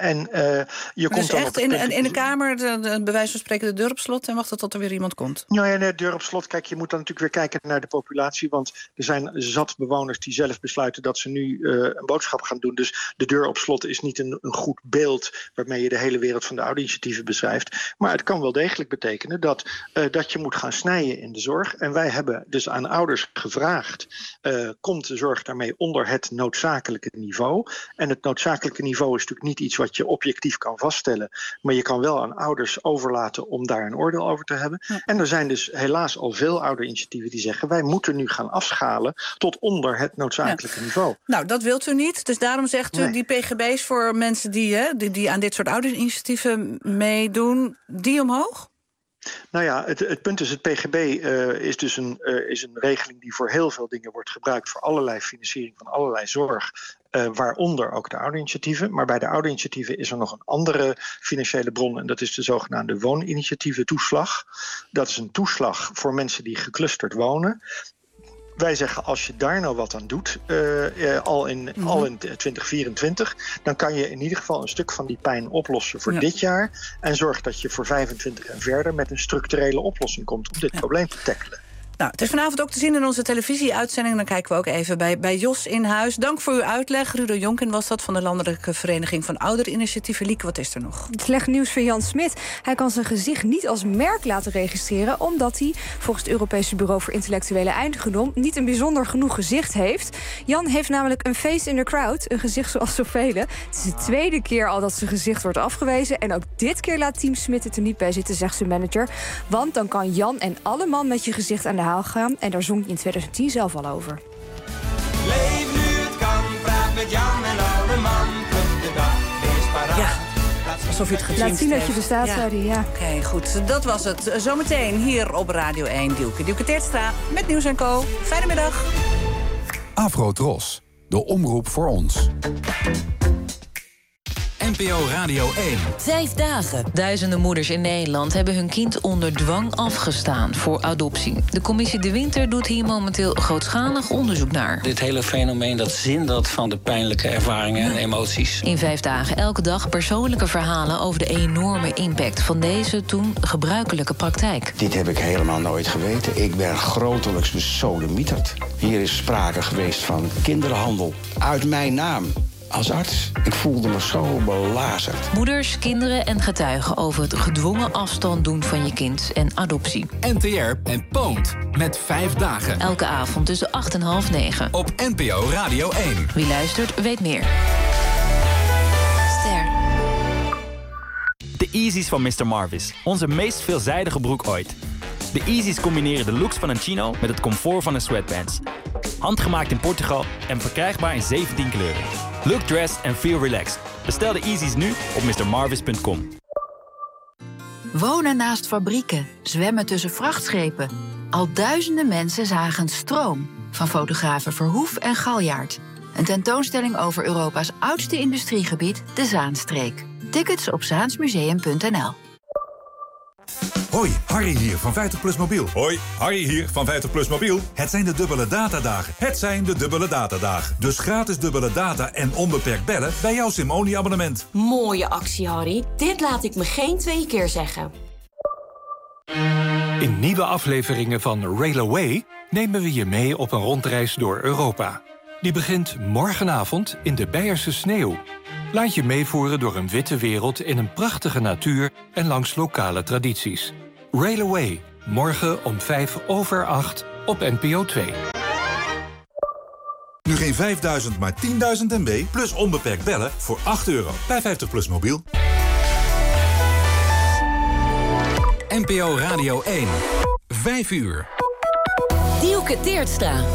je komt dus dan echt in de kamer, bij wijze van spreken, de deur op slot en wachten tot er weer iemand komt? Nou ja, de deur op slot. Kijk, je moet dan natuurlijk weer kijken naar de populatie. Want er zijn zat bewoners die zelf besluiten dat ze nu een boodschap gaan doen. Dus de deur op slot is niet een goed beeld waarmee je de hele wereld van de ouderinitiatieven beschrijft. Maar het kan wel degelijk betekenen dat je moet gaan snijden in de zorg. En wij hebben dus aan ouders gevraagd, komt de zorg daarmee onder het noodzakelijke niveau? En het noodzakelijke niveau is natuurlijk niet iets wat je objectief kan vaststellen. Maar je kan wel aan ouders overlaten om daar een oordeel over te hebben. Ja. En er zijn dus helaas al veel ouderinitiatieven die zeggen, wij moeten nu gaan afschalen tot onder het noodzakelijke niveau. Nou, dat wilt u niet. Dus daarom zegt u die PGB's voor mensen die aan dit soort ouderinitiatieven meedoen, die omhoog? Nou ja, het punt is, het PGB is dus een regeling die voor heel veel dingen wordt gebruikt, voor allerlei financiering van allerlei zorg. Waaronder ook de ouderinitiatieven. Maar bij de ouderinitiatieven is er nog een andere financiële bron. En dat is de zogenaamde wooninitiatieven-toeslag. Dat is een toeslag voor mensen die geclusterd wonen. Wij zeggen, als je daar nou wat aan doet, al in 2024... dan kan je in ieder geval een stuk van die pijn oplossen voor dit jaar. En zorg dat je voor 25 en verder met een structurele oplossing komt om dit probleem te tackelen. Nou, het is vanavond ook te zien in onze televisieuitzending. Dan kijken we ook even bij Jos in huis. Dank voor uw uitleg. Rudo Jonkin was dat van de Landelijke Vereniging van Ouderinitiatieven. Lieke, wat is er nog? Slecht nieuws voor Jan Smit. Hij kan zijn gezicht niet als merk laten registreren, omdat hij, volgens het Europese Bureau voor Intellectuele Eigendom, niet een bijzonder genoeg gezicht heeft. Jan heeft namelijk een face in the crowd, een gezicht zoals zoveel. Het is de tweede keer al dat zijn gezicht wordt afgewezen. En ook dit keer laat Team Smit het er niet bij zitten, zegt zijn manager. Want dan kan Jan en alle man met je gezicht aan de haal gaan. En daar zong hij in 2010 zelf al over. Leef nu het kan, praat met Jan en alle man. De dag is paraat. Ja, alsof je het gezien laat zien dat je bestaat, zei hij, ja. Oké, goed. Dat was het. Zometeen hier op Radio 1. Dielke Teertstra met Nieuws & Co. Fijne middag. Afro-Tros, de omroep voor ons. NPO Radio 1. 5 dagen. Duizenden moeders in Nederland hebben hun kind onder dwang afgestaan voor adoptie. De commissie De Winter doet hier momenteel grootschalig onderzoek naar. Dit hele fenomeen dat zindert van de pijnlijke ervaringen en emoties. In 5 dagen elke dag persoonlijke verhalen over de enorme impact van deze toen gebruikelijke praktijk. Dit heb ik helemaal nooit geweten. Ik ben grotelijks besodemieterd. Hier is sprake geweest van kinderhandel uit mijn naam. Als arts, ik voelde me zo belazerd. Moeders, kinderen en getuigen over het gedwongen afstand doen van je kind en adoptie. NTR en Poont met 5 dagen. Elke avond tussen 8 en half 9. Op NPO Radio 1. Wie luistert, weet meer. De Easies van Mr. Marvis. Onze meest veelzijdige broek ooit. De Easies combineren de looks van een chino met het comfort van een sweatpants. Handgemaakt in Portugal en verkrijgbaar in 17 kleuren. Look dressed and feel relaxed. Bestel de Easies nu op mrmarvis.com. Wonen naast fabrieken, zwemmen tussen vrachtschepen. Al duizenden mensen zagen stroom van fotografen Verhoef en Galjaard. Een tentoonstelling over Europa's oudste industriegebied, de Zaanstreek. Tickets op zaansmuseum.nl. Hoi, Harry hier van 50PLUS Mobiel. Hoi, Harry hier van 50PLUS Mobiel. Het zijn de dubbele datadagen. Dus gratis dubbele data en onbeperkt bellen bij jouw Simone-abonnement. Mooie actie, Harry. Dit laat ik me geen 2 keer zeggen. In nieuwe afleveringen van Rail Away nemen we je mee op een rondreis door Europa. Die begint morgenavond in de Beierse sneeuw. Laat je meevoeren door een witte wereld in een prachtige natuur en langs lokale tradities. Rail Away, morgen om 7:05 op NPO 2. Nu geen 5000, maar 10.000 MB plus onbeperkt bellen voor €8 bij 50PLUS Mobiel. NPO Radio 1. 5 uur. Dielke Teertstra.